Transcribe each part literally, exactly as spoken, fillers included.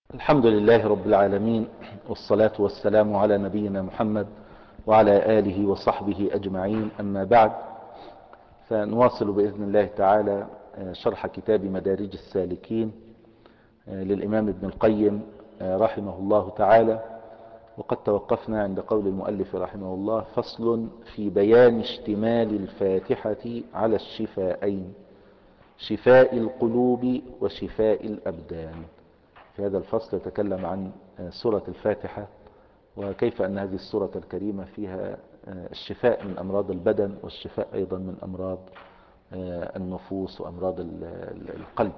الحمد لله رب العالمين، والصلاة والسلام على نبينا محمد وعلى آله وصحبه أجمعين. أما بعد، فنواصل بإذن الله تعالى شرح كتاب مدارج السالكين للإمام ابن القيم رحمه الله تعالى. وقد توقفنا عند قول المؤلف رحمه الله: فصل في بيان اشتمال الفاتحة على الشفائين، شفاء القلوب وشفاء الأبدان. في هذا الفصل يتكلم عن سورة الفاتحة، وكيف أن هذه السورة الكريمة فيها الشفاء من أمراض البدن، والشفاء أيضا من أمراض النفوس وأمراض القلب.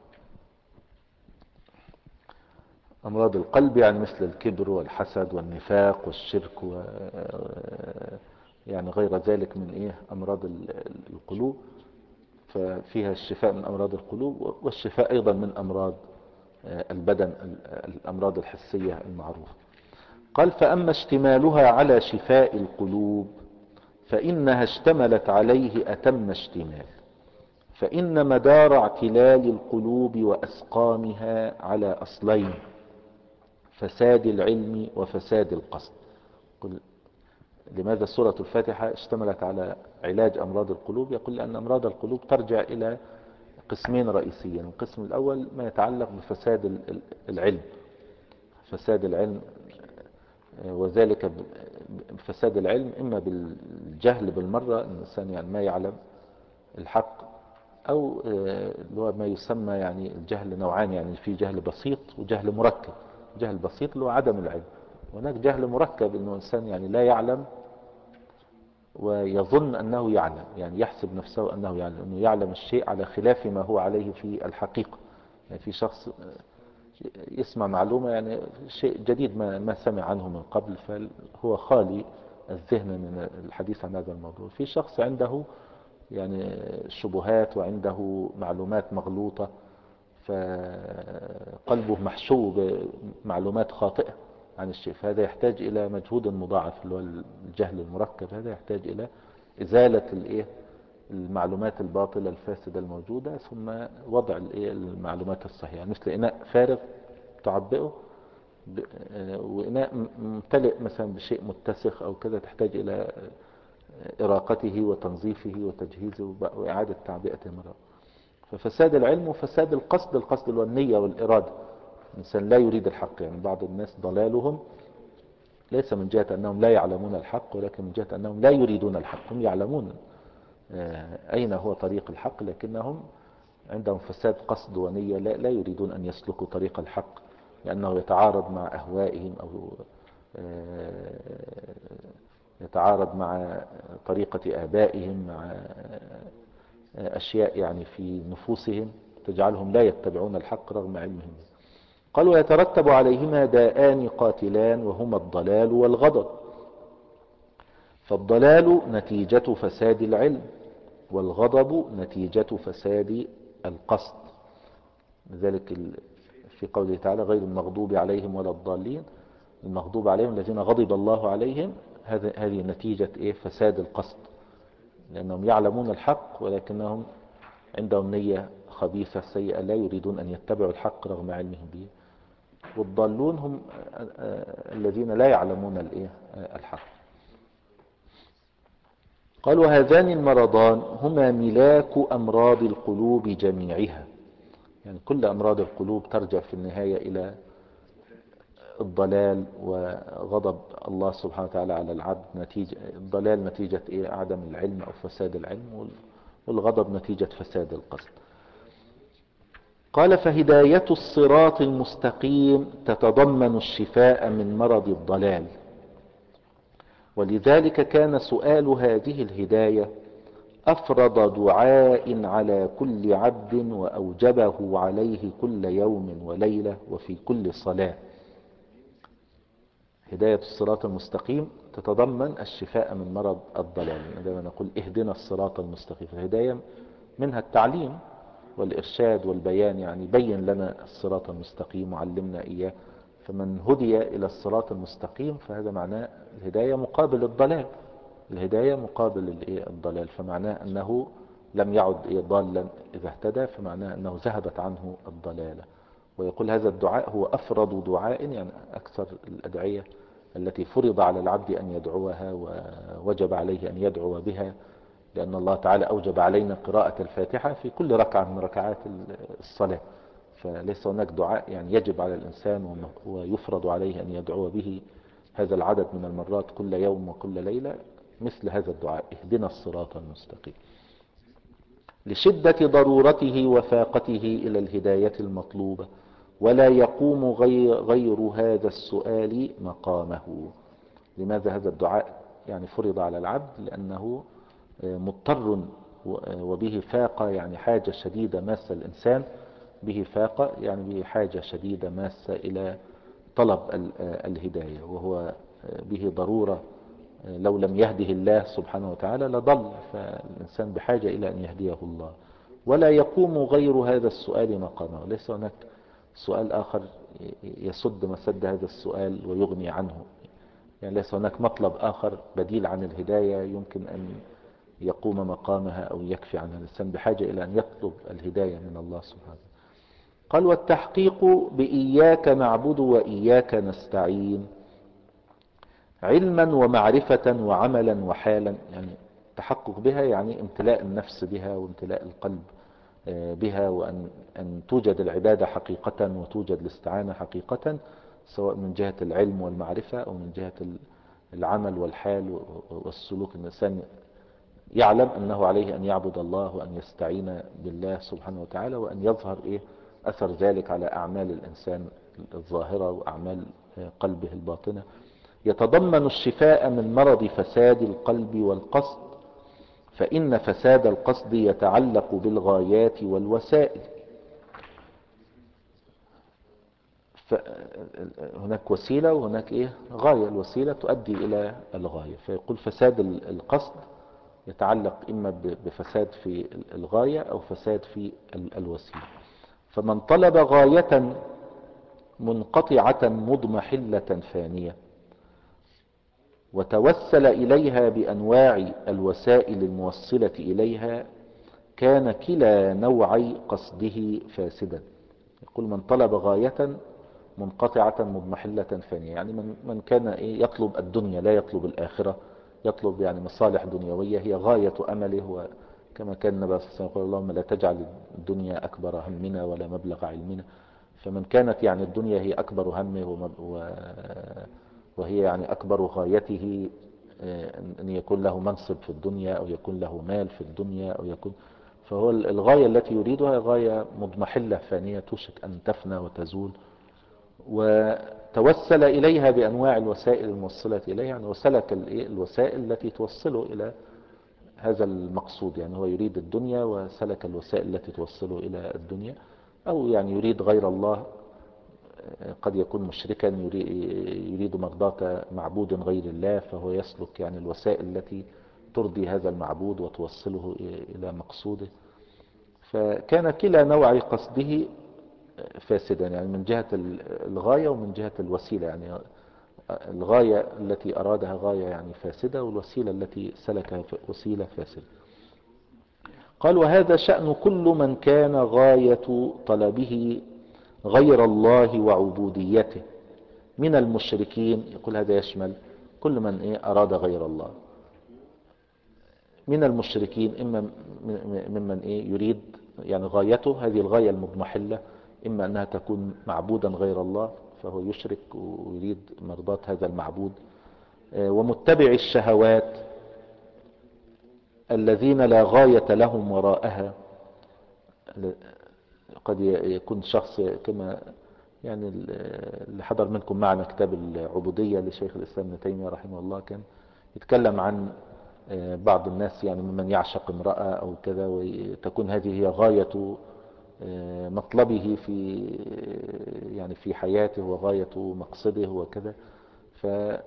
أمراض القلب يعني مثل الكبر والحسد والنفاق والشرك و يعني غير ذلك من إيه أمراض القلوب، ففيها الشفاء من أمراض القلوب، والشفاء أيضا من أمراض البدن، الأمراض الحسية المعروفة. قال: فأما اشتمالها على شفاء القلوب فإنها اشتملت عليه أتم اشتمال، فإن مدار اعتلال القلوب وأسقامها على أصلين: فساد العلم وفساد القصد. قل لماذا سورة الفاتحة اشتملت على علاج أمراض القلوب؟ يقول لأن أمراض القلوب ترجع إلى قسمين رئيسيين. القسم الأول ما يتعلق بفساد العلم، فساد العلم، وذلك بفساد العلم إما بالجهل بالمرة، الإنسان يعني ما يعلم الحق، أو اللي هو ما يسمى يعني الجهل نوعان، يعني في جهل بسيط وجهل مركب. جهل بسيط اللي هو عدم العلم، وهناك جهل مركب إنه إنسان يعني لا يعلم ويظن أنه يعلم، يعني يحسب نفسه أنه يعلم، أنه يعلم الشيء على خلاف ما هو عليه في الحقيقة. يعني في شخص يسمع معلومة، يعني شيء جديد ما, ما سمع عنه من قبل، فهو خالي الذهن من الحديث عن هذا الموضوع. في شخص عنده يعني شبهات وعنده معلومات مغلوطة، فقلبه محشو بمعلومات خاطئة عن الشيء، فهذا يحتاج إلى مجهود مضاعف، اللي هو الجهل المركب. هذا يحتاج إلى إزالة الإيه المعلومات الباطلة الفاسدة الموجودة، ثم وضع الإيه المعلومات الصحيحة، مثل إناء فارغ تعبئه، وإناء ممتلئ مثلا بشيء متسخ أو كذا، تحتاج إلى إراقته وتنظيفه وتجهيزه وإعادة تعبئته مرة. ففساد العلم وفساد القصد، القصد اللي هو النية والإرادة. الإنسان لا يريد الحق، يعني بعض الناس ضلالهم ليس من جهة أنهم لا يعلمون الحق، ولكن من جهة أنهم لا يريدون الحق. هم يعلمون أين هو طريق الحق، لكنهم عندهم فساد قصد ونية، لا, لا يريدون أن يسلكوا طريق الحق، لأنه يتعارض مع أهوائهم، أو يتعارض مع طريقة آبائهم، مع أشياء يعني في نفوسهم تجعلهم لا يتبعون الحق رغم علمهم. قال: ويترتب عليهما داءان قاتلان، وهما الضلال والغضب. فالضلال نتيجة فساد العلم، والغضب نتيجة فساد القصد. لذلك في قوله تعالى: غير المغضوب عليهم ولا الضالين. المغضوب عليهم الذين غضب الله عليهم، هذه نتيجة إيه؟ فساد القصد، لأنهم يعلمون الحق ولكنهم عندهم نية خبيثة سيئة، لا يريدون أن يتبعوا الحق رغم علمهم به. والضالون هم الذين لا يعلمون الإيه؟ الحق. قال: وهذان المرضان هما ملاك أمراض القلوب جميعها. يعني كل أمراض القلوب ترجع في النهاية إلى الضلال وغضب الله سبحانه وتعالى على العبد. نتيجة الضلال نتيجة إيه؟ عدم العلم أو فساد العلم، والغضب نتيجة فساد القصد. قال: فهداية الصراط المستقيم تتضمن الشفاء من مرض الضلال، ولذلك كان سؤال هذه الهداية أفرض دعاء على كل عبد، وأوجبه عليه كل يوم وليلة وفي كل صلاة. هداية الصراط المستقيم تتضمن الشفاء من مرض الضلال. عندما نقول اهدنا الصراط المستقيم، فالهداية منها التعليم والإرشاد والبيان، يعني بين لنا الصراط المستقيم وعلمنا إياه. فمن هدي إلى الصراط المستقيم فهذا معناه الهداية مقابل الضلال. الهداية مقابل الضلال، فمعناه أنه لم يعد ضالا إذا اهتدى، فمعناه أنه ذهبت عنه الضلالة. ويقول هذا الدعاء هو أفرض دعاء، يعني أكثر الأدعية التي فرض على العبد أن يدعوها ووجب عليه أن يدعو بها، لأن الله تعالى أوجب علينا قراءة الفاتحة في كل ركعة من ركعات الصلاة. فليس هناك دعاء يعني يجب على الإنسان ويفرض عليه أن يدعو به هذا العدد من المرات كل يوم وكل ليلة مثل هذا الدعاء: اهدنا الصراط المستقيم، لشدة ضرورته وفاقته إلى الهداية المطلوبة، ولا يقوم غير, غير هذا السؤال مقامه. لماذا هذا الدعاء يعني فرض على العبد؟ لأنه مضطر وبه فاقة، يعني حاجة شديدة ماسة الإنسان، به فاقة يعني به حاجة شديدة ماسة إلى طلب الهداية، وهو به ضرورة، لو لم يهده الله سبحانه وتعالى لضل، فالإنسان بحاجة إلى أن يهديه الله. ولا يقوم غير هذا السؤال مقامه، ليس هناك سؤال آخر يسد مسد هذا السؤال ويغني عنه، يعني ليس هناك مطلب آخر بديل عن الهداية يمكن أن يقوم مقامها أو يكفي عنها. الإنسان بحاجة إلى أن يطلب الهداية من الله سبحانه. قال: والتحقيق بإياك نعبد وإياك نستعين علما ومعرفة وعملا وحالا، يعني تحقق بها يعني امتلاء النفس بها وامتلاء القلب بها، وأن أن توجد العبادة حقيقة وتوجد الاستعانة حقيقة، سواء من جهة العلم والمعرفة أو من جهة العمل والحال والسلوك. الإنسان يعلم أنه عليه أن يعبد الله وأن يستعين بالله سبحانه وتعالى، وأن يظهر إيه أثر ذلك على أعمال الإنسان الظاهرة وأعمال قلبه الباطنة. يتضمن الشفاء من مرض فساد القلب والقصد، فإن فساد القصد يتعلق بالغايات والوسائل. هناك وسيلة وهناك إيه غاية، الوسيلة تؤدي إلى الغاية. فيقول فساد القصد يتعلق إما بفساد في الغاية أو فساد في الوسيلة. فمن طلب غاية منقطعة مضمحلة فانية وتوسل إليها بأنواع الوسائل الموصلة إليها، كان كلا نوعي قصده فاسدا. يقول من طلب غاية منقطعة مضمحلة فانية، يعني من, من كان إيه يطلب الدنيا لا يطلب الآخرة، يطلب يعني مصالح دنيوية هي غاية أمله، وكما كان النبي صلى الله عليه وسلم يقول: اللهم لا تجعل الدنيا أكبر همنا ولا مبلغ علمنا. فمن كانت يعني الدنيا هي أكبر همه وهي يعني أكبر غايته أن يكون له منصب في الدنيا أو يكون له مال في الدنيا أو يكون، فهو الغاية التي يريدها غاية مضمحلة فانية توشك أن تفنى وتزول. وتوسل إليها بأنواع الوسائل الموصلة إليها، يعني وسلك الوسائل التي توصله إلى هذا المقصود، يعني هو يريد الدنيا وسلك الوسائل التي توصله إلى الدنيا. أو يعني يريد غير الله، قد يكون مشركا يريد مرضاة معبود غير الله، فهو يسلك يعني الوسائل التي ترضي هذا المعبود وتوصله إلى مقصوده. فكان كلا نوع قصده فاسدا، يعني من جهة الغاية ومن جهة الوسيلة، يعني الغاية التي أرادها غاية يعني فاسدة، والوسيلة التي سلكها وسيلة فاسدة. قال: وهذا شأن كل من كان غاية طلبه غير الله وعبوديته من المشركين. يقول هذا يشمل كل من إيه أراد غير الله من المشركين، إما ممن إيه يريد يعني غايته هذه الغاية المضمحلة، إما أنها تكون معبودا غير الله فهو يشرك ويريد مرضاة هذا المعبود، ومتبع الشهوات الذين لا غاية لهم وراءها. قد يكون شخص كما يعني اللي حضر منكم معنا كتاب العبودية لشيخ الإسلام ابن تيمية رحمه الله، كان يتكلم عن بعض الناس يعني ممن يعشق امرأة أو كذا، وتكون هذه هي غاية مطلبه في يعني في حياته وغاية مقصده وكذا. ف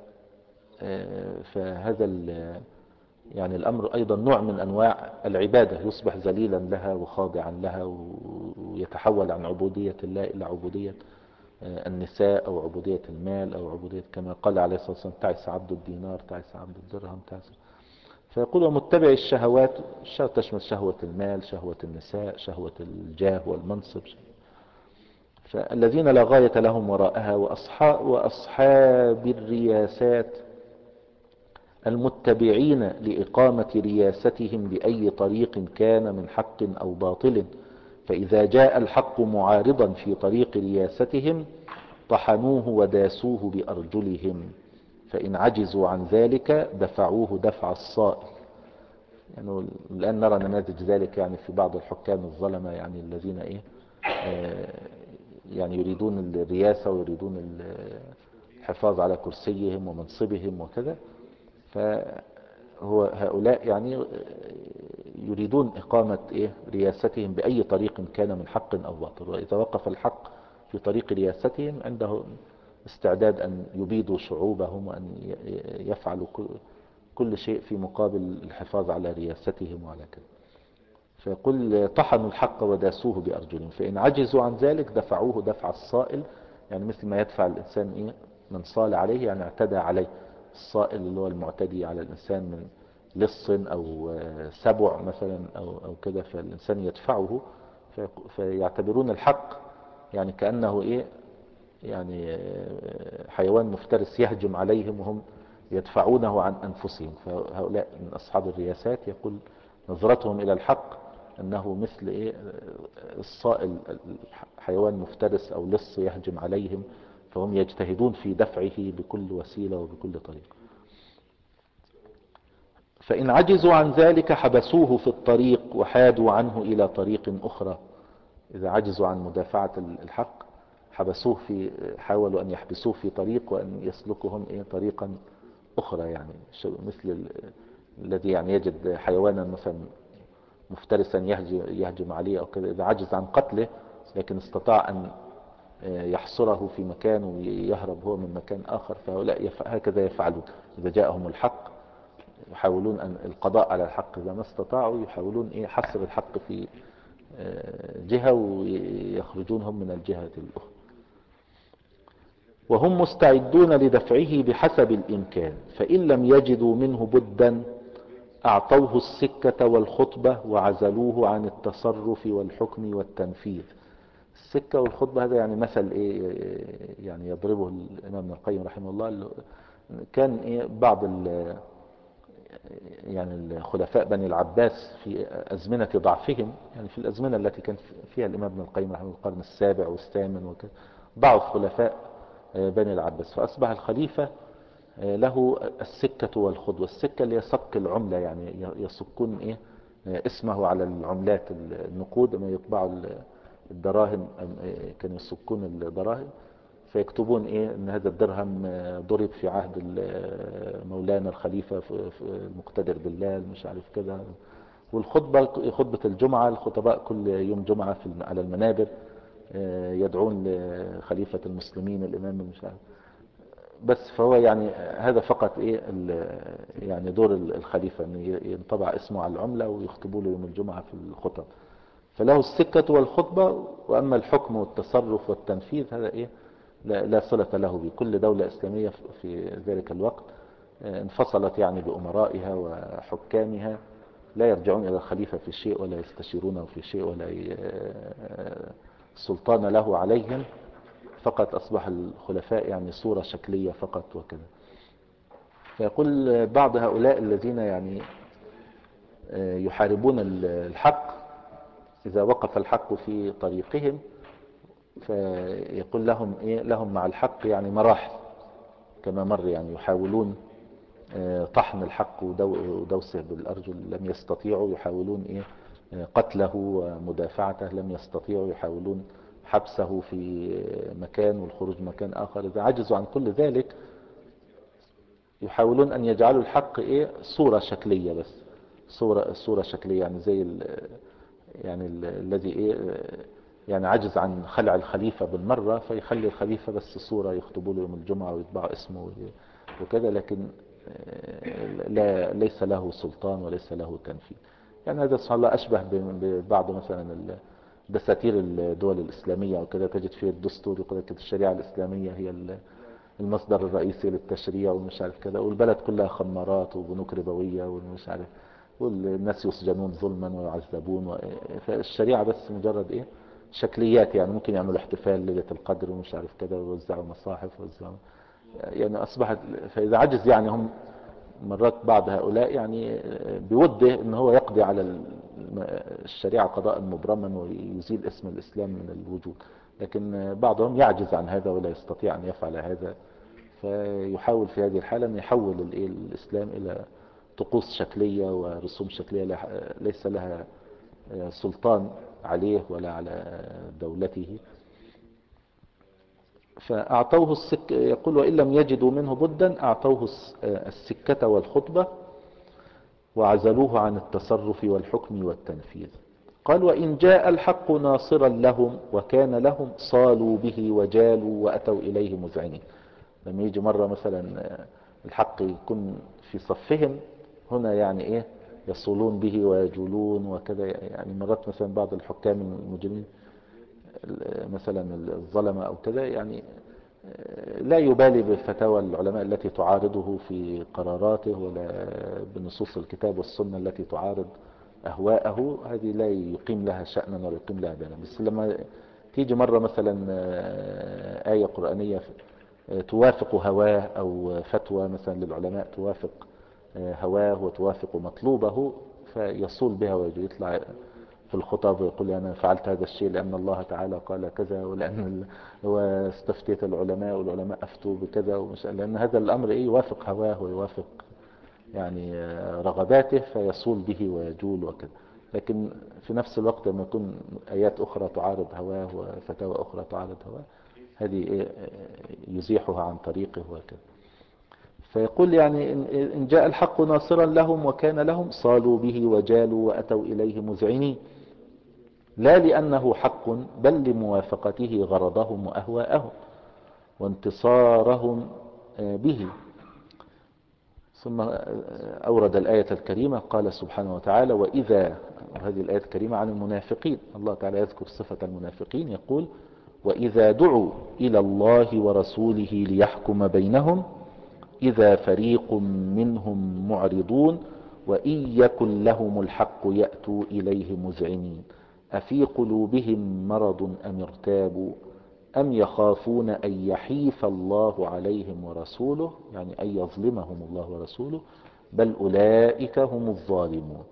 فهذا يعني الأمر أيضا نوع من أنواع العبادة، يصبح ذليلا لها وخاضعا لها ويتحول عن عبودية الله إلى عبودية النساء أو عبودية المال أو عبودية كما قال عليه الصلاة والسلام: تعس عبد الدينار، تعس عبد الدرهم، تعس. فيقول: ومتبع الشهوات، الشهوة تشمل شهوة المال، شهوة النساء، شهوة الجاه والمنصب. فالذين لا غاية لهم وراءها وأصحاب, وأصحاب الرياسات المتبعين لإقامة رياستهم بأي طريق كان من حق أو باطل، فإذا جاء الحق معارضا في طريق رياستهم طحنوه وداسوه بأرجلهم، فإن عجزوا عن ذلك دفعوه دفع الصائل. يعني الآن نرى نماذج ذلك يعني في بعض الحكام الظلمة، يعني الذين إيه آه يعني يريدون الرياسة ويريدون الحفاظ على كرسيهم ومنصبهم وكذا. فهو هؤلاء يعني يريدون إقامة إيه رياستهم بأي طريق كان من حق أو باطل، وإذا وقف الحق في طريق رياستهم عندهم استعداد أن يبيدوا شعوبهم وأن يفعلوا كل شيء في مقابل الحفاظ على رياستهم وعلى كذا. فيقول طحنوا الحق وداسوه بأرجلهم، فإن عجزوا عن ذلك دفعوه دفع الصائل، يعني مثل ما يدفع الإنسان إيه من صال عليه، يعني اعتدى عليه. الصائل اللي هو المعتدي على الإنسان من لص أو سبع مثلا أو, أو كذا، فالإنسان يدفعه. فيعتبرون الحق يعني كأنه إيه يعني حيوان مفترس يهجم عليهم وهم يدفعونه عن أنفسهم. فهؤلاء من أصحاب الرياسات يقول نظرتهم إلى الحق أنه مثل إيه الصائل، حيوان مفترس أو لص يهجم عليهم، فهم يجتهدون في دفعه بكل وسيلة وبكل طريقة. فإن عجزوا عن ذلك حبسوه في الطريق وحادوا عنه إلى طريق أخرى. إذا عجزوا عن مدافعة الحق حبسوه في حاولوا أن يحبسوه في طريق وأن يسلكهم إيه طريقا أخرى، يعني مثل الذي يعني يجد حيوانا مثلا مفترسا يهجم, يهجم عليه أو كذا، إذا عجز عن قتله لكن استطاع أن يحصره في مكان ويهرب هو من مكان آخر، فهؤلاء يف... هكذا يفعلون. إذا جاءهم الحق يحاولون أن القضاء على الحق، إذا ما استطاعوا يحاولون إيه حصر الحق في جهة ويخرجون هم من الجهة الأخرى. وهم مستعدون لدفعه بحسب الإمكان، فإن لم يجدوا منه بدا أعطوه السكة والخطبة وعزلوه عن التصرف والحكم والتنفيذ. السكة والخطبة هذا يعني مثل إيه يعني يضربه الإمام ابن القيم رحمه الله. كان إيه بعض يعني الخلفاء بني العباس في أزمنة ضعفهم، يعني في الأزمنة التي كان فيها الإمام ابن القيم رحمه الله القرن السابع والثامن وكذا، ضعف خلفاء بني العباس، فأصبح الخليفة له السكة والخطبة. السكة اللي يصك العملة، يعني يصكون إيه اسمه على العملات النقود، ما يطبعوا الدراهم كانوا يصكون الدراهم فيكتبون ايه ان هذا الدرهم ضرب في عهد مولانا الخليفة المقتدر بالله مش عارف كذا. والخطبة خطبة الجمعة، الخطباء كل يوم جمعة في على المنابر يدعون لخليفة المسلمين الامام مش عارف بس. فهو يعني هذا فقط ايه يعني دور الخليفة ان ينطبع اسمه على العملة ويخطبوا له يوم الجمعة في الخطب. فله السكة والخطبة، واما الحكم والتصرف والتنفيذ هذا ايه لا, لا صلة له به. كل دولة إسلامية في ذلك الوقت انفصلت يعني بأمرائها وحكامها، لا يرجعون إلى الخليفة في شيء ولا يستشيرونه في شيء ولا سلطان له عليهم، فقط أصبح الخلفاء يعني صورة شكلية فقط وكذا. فيقول بعض هؤلاء الذين يعني يحاربون الحق إذا وقف الحق في طريقهم فيقول لهم إيه لهم مع الحق يعني مراحل كما مر، يعني يحاولون طحن الحق ودوسه بالأرجل لم يستطيعوا، يحاولون إيه قتله ومدافعته لم يستطيعوا، يحاولون حبسه في مكان والخروج مكان آخر. إذا عجزوا عن كل ذلك يحاولون أن يجعلوا الحق إيه صورة شكلية بس، صورة صورة شكلية يعني زي ال يعني ال الذي إيه يعني عجز عن خلع الخليفة بالمرة فيخلي الخليفة بس صورة يخطبوا له يوم الجمعة ويطبع اسمه وكذا، لكن لا ليس له سلطان وليس له تنفيذ. يعني هذا سبحان الله أشبه ببعض مثلا دساتير الدول الإسلامية وكذا، تجد فيه الدستور يقول لك الشريعة الإسلامية هي المصدر الرئيسي للتشريع ومش عارف كذا، والبلد كلها خمارات وبنوك ربوية ومش عارف، والناس يسجنون ظلما ويعذبون و... فالشريعة بس مجرد ايه شكليات، يعني ممكن يعملوا احتفال ليلة القدر ومش عارف كده، ويوزعوا مصاحف ويوزعوا يعني أصبحت. فإذا عجز يعني هم مرات بعض هؤلاء يعني بوده ان هو يقضي على الم- الشريعة قضاء مبرما ويزيل اسم الإسلام من الوجود، لكن بعضهم يعجز عن هذا ولا يستطيع أن يفعل هذا، فيحاول في هذه الحالة أن يحول الإيه الإسلام إلى طقوس شكلية ورسوم شكلية لا- ليس لها سلطان عليه ولا على دولته. فأعطوه السك يقول وإن لم يجدوا منه بدا أعطوه الس- السكة والخطبة وعزلوه عن التصرف والحكم والتنفيذ. قال وإن جاء الحق ناصرا لهم وكان لهم صالوا به وجالوا وأتوا إليه مذعنين. لما يجي مرة مثلا الحق يكون في صفهم هنا يعني إيه يصولون به ويجولون وكذا، يعني مرات مثلا بعض الحكام المجرمين مثلا الظلمة أو كذا يعني لا يبالي بفتاوى العلماء التي تعارضه في قراراته ولا بنصوص الكتاب والسنة التي تعارض أهواءه، هذه لا يقيم لها شأنا ولا يقيم لها بالا. بس لما تيجي مرة مثلا آية قرآنية توافق هواه أو فتوى مثلا للعلماء توافق هواه وتوافق مطلوبه فيصول بها ويطلع في الخطب ويقول أنا فعلت هذا الشيء لأن الله تعالى قال كذا، ولأن واستفتيت العلماء والعلماء أفتوا بكذا، ومش لأن هذا الأمر إيه يوافق هواه ويوافق يعني رغباته فيصول به ويجول وكذا. لكن في نفس الوقت لما يكون آيات أخرى تعارض هواه وفتاوى أخرى تعارض هواه هذه إيه يزيحها عن طريقه وكذا. فيقول يعني إن جاء الحق ناصرا لهم وكان لهم صالوا به وجالوا وأتوا إليه مذعنين، لا لأنه حق بل لموافقته غرضهم وأهواءهم وانتصارهم به. ثم أورد الآية الكريمة قال سبحانه وتعالى وإذا، وهذه الآية الكريمة عن المنافقين، الله تعالى يذكر صفة المنافقين يقول وإذا دعوا إلى الله ورسوله ليحكم بينهم إذا فريق منهم معرضون وإن يكن لهم الحق يأتوا إليه مذعنين أفي قلوبهم مرض أم ارتابوا أم يخافون أن يحيف الله عليهم ورسوله، يعني أن يظلمهم الله ورسوله بل أولئك هم الظالمون.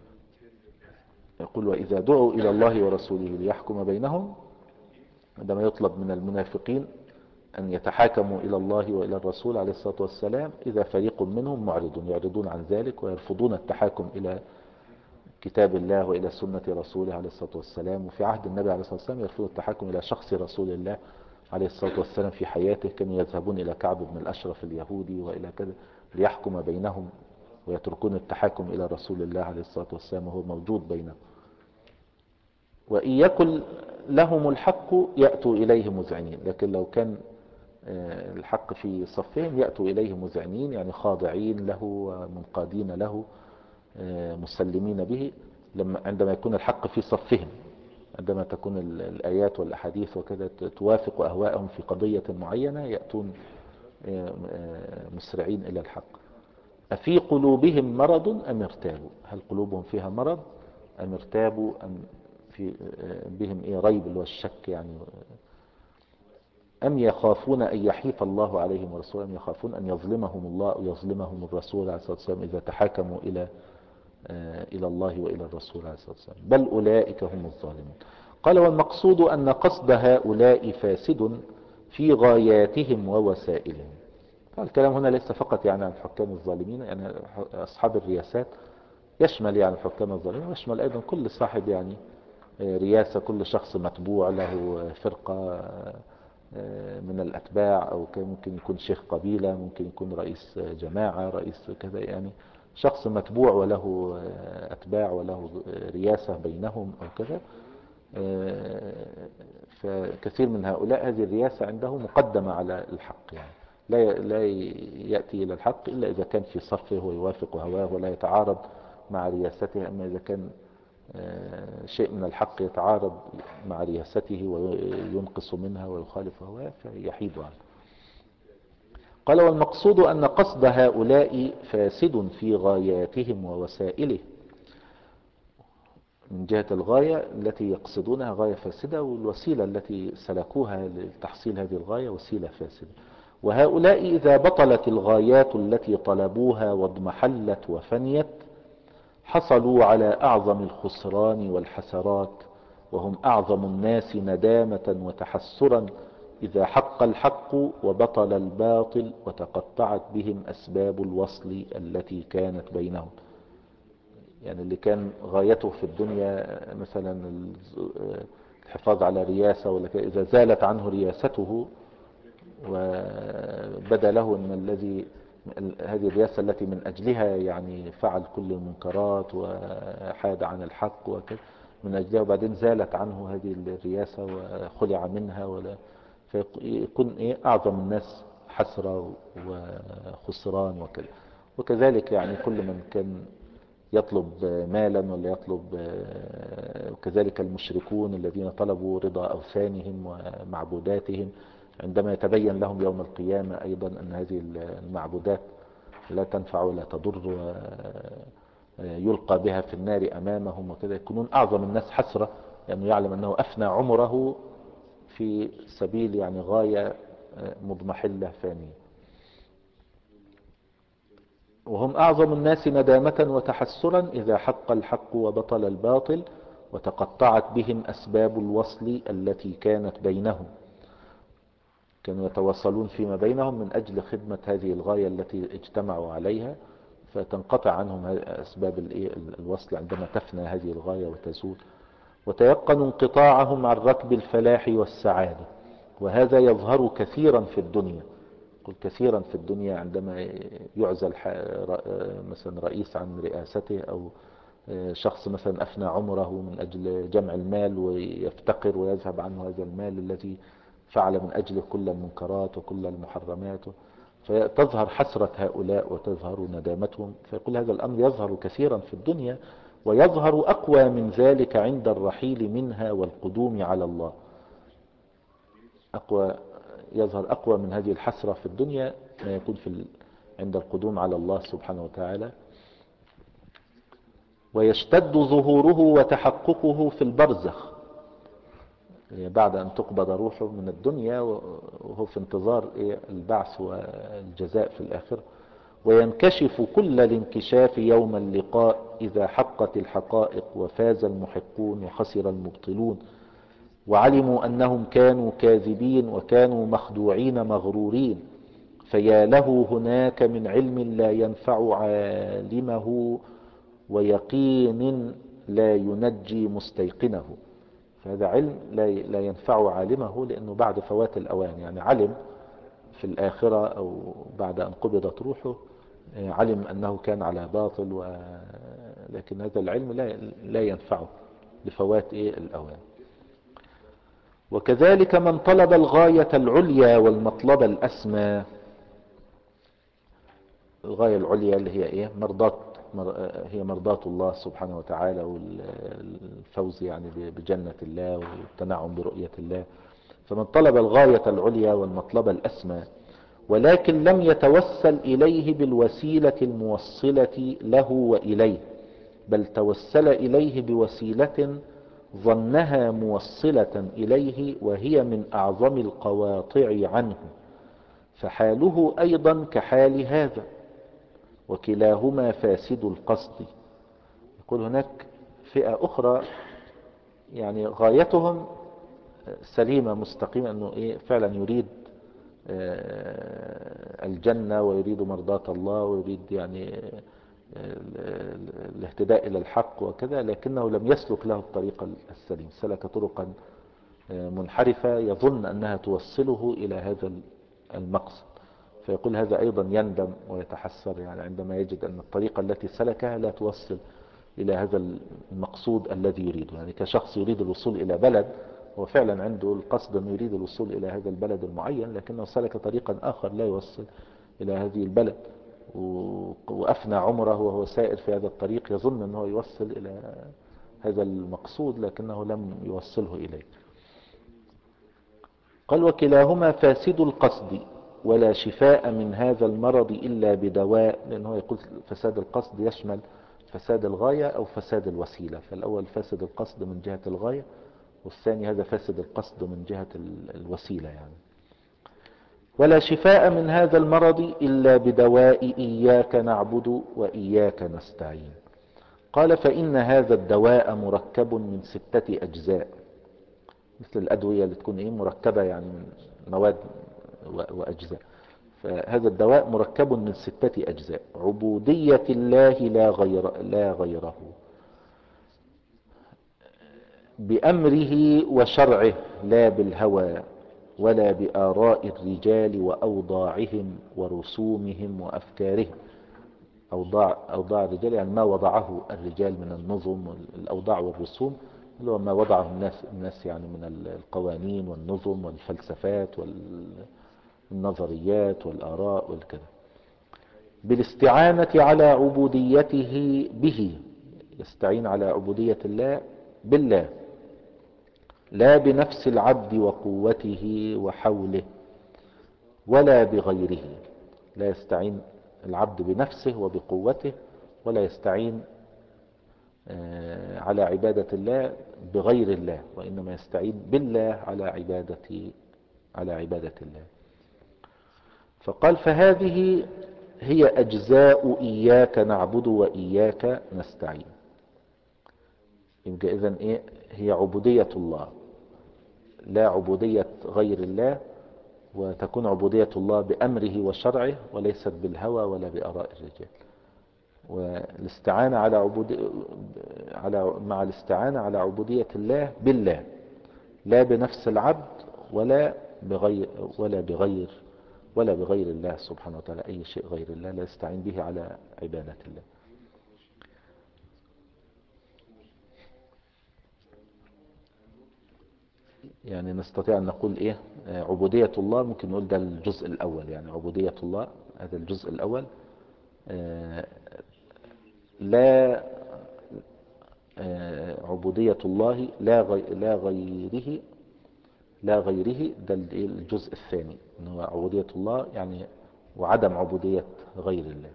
يقول وإذا دعوا إلى الله ورسوله ليحكم بينهم، عندما يطلب من المنافقين أن يتحاكموا إلى الله وإلى الرسول عليه الصلاة والسلام إذا فريق منهم معرضون يعرضون عن ذلك ويرفضون التحاكم إلى كتاب الله وإلى سنة رسوله عليه الصلاة والسلام. وفي عهد النبي عليه الصلاة والسلام يرفضون التحاكم إلى شخص رسول الله عليه الصلاة والسلام في حياته، كانوا يذهبون إلى كعب بن الأشرف اليهودي وإلى كذا ليحكم بينهم ويتركون التحاكم إلى رسول الله عليه الصلاة والسلام وهو موجود بينهم. وإن يكن لهم الحق يأتوا إليه مذعنين، لكن لو كان الحق في صفهم يأتوا إليه مذعنين يعني خاضعين له ومنقادين له مسلمين به. لما عندما يكون الحق في صفهم، عندما تكون الآيات والأحاديث وكذا توافق أهواءهم في قضية معينة يأتون مسرعين إلى الحق. أفي قلوبهم مرض أم ارتابوا، هل قلوبهم فيها مرض أم ارتابوا أم في بهم إيه ريب اللي هو الشك يعني، أم يخافون أن يحيف الله عليهم ورسوله، أم يخافون أن يظلمهم الله أو يظلمهم الرسول عليه الصلاة والسلام إذا تحاكموا إلى إلى الله وإلى الرسول عليه الصلاة والسلام بل أولئك هم الظالمون. قال والمقصود أن قصد هؤلاء فاسد في غاياتهم ووسائلهم. الكلام هنا ليس فقط يعني عن الحكام الظالمين، يعني أصحاب الرياسات يشمل يعني الحكام الظالمين ويشمل أيضا كل صاحب يعني رياسة، كل شخص متبوع له فرقة من الأتباع، أو ممكن يكون شيخ قبيلة، ممكن يكون رئيس جماعة، رئيس كذا، يعني شخص متبوع وله أتباع وله رياسة بينهم أو كذا. فكثير من هؤلاء هذه الرياسة عنده مقدمة على الحق، يعني لا لا يأتي إلى الحق إلا إذا كان في صفه ويوافق هواه ولا يتعارض مع رياسته. أما إذا كان شيء من الحق يتعارض مع رياسته وينقص منها ويخالف هواه فيحيد عنه. قال والمقصود أن قصد هؤلاء فاسد في غاياتهم ووسائله. من جهة الغاية التي يقصدونها غاية فاسدة، والوسيلة التي سلكوها لتحصيل هذه الغاية وسيلة فاسدة. وهؤلاء إذا بطلت الغايات التي طلبوها واضمحلت وفنيت حصلوا على أعظم الخسران والحسرات، وهم أعظم الناس ندامة وتحسرا إذا حق الحق وبطل الباطل وتقطعت بهم أسباب الوصل التي كانت بينهم. يعني اللي كان غايته في الدنيا مثلا الحفاظ على رياسة ولا كده، إذا زالت عنه رياسته وبدا له أن الذي هذه الرياسة التي من أجلها يعني فعل كل المنكرات وحاد عن الحق وكذا من أجلها، وبعدين زالت عنه هذه الرياسة وخلع منها، ولا فيكون إيه أعظم الناس حسرة وخسران وكذا. وكذلك يعني كل من كان يطلب مالا ولا يطلب، وكذلك المشركون الذين طلبوا رضا أوثانهم ومعبوداتهم عندما يتبين لهم يوم القيامة أيضا أن هذه المعبودات لا تنفع ولا تضر ويلقى بها في النار أمامهم وكذا، يكونون أعظم الناس حسرة لأنه يعني يعلم أنه أفنى عمره في سبيل يعني غاية مضمحلة فانية. وهم أعظم الناس ندامة وتحسرا إذا حق الحق وبطل الباطل وتقطعت بهم أسباب الوصل التي كانت بينهم. كانوا يتواصلون فيما بينهم من أجل خدمة هذه الغاية التي اجتمعوا عليها، فتنقطع عنهم أسباب الوصل عندما تفنى هذه الغاية وتزول. وتيقنوا انقطاعهم عن ركب الفلاح والسعادة، وهذا يظهر كثيرا في الدنيا. قل كثيرا في الدنيا عندما يعزل مثلا رئيس عن رئاسته، أو شخص مثلا أفنى عمره من أجل جمع المال ويفتقر ويذهب عنه هذا المال الذي فعل من أجله كل المنكرات وكل المحرمات، فتظهر حسرة هؤلاء وتظهر ندامتهم. فيقول هذا الأمر يظهر كثيرا في الدنيا، ويظهر أقوى من ذلك عند الرحيل منها والقدوم على الله. أقوى يظهر أقوى من هذه الحسرة في الدنيا ما يكون في ال... عند القدوم على الله سبحانه وتعالى. ويشتد ظهوره وتحققه في البرزخ بعد أن تقبض روحه من الدنيا، وهو في انتظار البعث والجزاء في الآخرة. وينكشف كل الانكشاف يوم اللقاء إذا حقت الحقائق وفاز المحقون وخسر المبطلون، وعلموا أنهم كانوا كاذبين وكانوا مخدوعين مغرورين. فيا له هناك من علم لا ينفع عالمه ويقين لا ينجي مستيقنه. فهذا علم لا ينفع عالمه لأنه بعد فوات الأوان، يعني علم في الآخرة أو بعد أن قبضت روحه علم أنه كان على باطل، و... لكن هذا العلم لا, لا ينفعه لفوات الأوان. وكذلك من طلب الغاية العليا والمطلب الأسمى. الغاية العليا اللي هي إيه؟ مرضات هي مرضات الله سبحانه وتعالى، والفوز يعني بجنة الله والتنعم برؤية الله. فمن طلب الغاية العليا والمطلب الأسمى ولكن لم يتوسل إليه بالوسيلة الموصلة له وإليه، بل توسل إليه بوسيلة ظنها موصلة إليه وهي من أعظم القواطع عنه، فحاله أيضا كحال هذا، وكلاهما فاسد القصد. يقول هناك فئة أخرى يعني غايتهم سليمة مستقيمة، أنه إيه فعلا يريد الجنة ويريد مرضاة الله ويريد يعني الاهتداء إلى الحق وكذا، لكنه لم يسلك له الطريق السليم، سلك طرقا منحرفة يظن أنها توصله إلى هذا المقصد. فيقول هذا أيضا يندم ويتحسر يعني عندما يجد أن الطريقة التي سلكها لا توصل إلى هذا المقصود الذي يريده. يعني كشخص يريد الوصول إلى بلد، هو فعلا عنده القصد أنه يريد الوصول إلى هذا البلد المعين، لكنه سلك طريقا آخر لا يوصل إلى هذه البلد، وأفنى عمره وهو سائر في هذا الطريق يظن أنه يوصل إلى هذا المقصود لكنه لم يوصله إليه. قال وكلاهما فاسد القصد ولا شفاء من هذا المرض إلا بدواء، لأنه يقول فساد القصد يشمل فساد الغاية أو فساد الوسيلة. فالأول فاسد القصد من جهة الغاية، والثاني هذا فاسد القصد من جهة الوسيلة يعني. ولا شفاء من هذا المرض إلا بدواء إياك نعبد وإياك نستعين. قال فإن هذا الدواء مركب من ستة أجزاء، مثل الأدوية اللي تكون إيه مركبة يعني من مواد وأجزاء. فهذا الدواء مركب من ستة أجزاء: عبودية الله لا غير لا غيره، بأمره وشرعه لا بالهوى ولا بآراء الرجال وأوضاعهم ورسومهم وأفكارهم. أوضاع, أوضاع الرجال يعني ما وضعه الرجال من النظم والأوضاع والرسوم، اللي هو ما وضعه الناس, الناس يعني من القوانين والنظم والفلسفات والنظريات والآراء والكذا. بالاستعانة على عبوديته به، يستعين على عبودية الله بالله، لا بنفس العبد وقوته وحوله ولا بغيره. لا يستعين العبد بنفسه وبقوته، ولا يستعين على عبادة الله بغير الله، وإنما يستعين بالله على عبادة على عبادة الله. فقال فهذه هي أجزاء إياك نعبد وإياك نستعين. يبقى إذن إيه؟ هي عبودية الله لا عبودية غير الله، وتكون عبودية الله بأمره وشرعه وليست بالهوى ولا بآراء الرجال. والاستعانة على عبودية على مع الاستعانة على عبودية الله بالله، لا بنفس العبد ولا بغير ولا بغير ولا بغير الله سبحانه وتعالى. أي شيء غير الله لا يستعين به على عبادة الله. يعني نستطيع أن نقول إيه؟ عبودية الله ممكن نقول ده الجزء الأول، يعني عبودية الله هذا الجزء الأول. لا عبودية الله لا غي لا غيره لا غيره ده الجزء الثاني، إن هو عبودية الله يعني وعدم عبودية غير الله،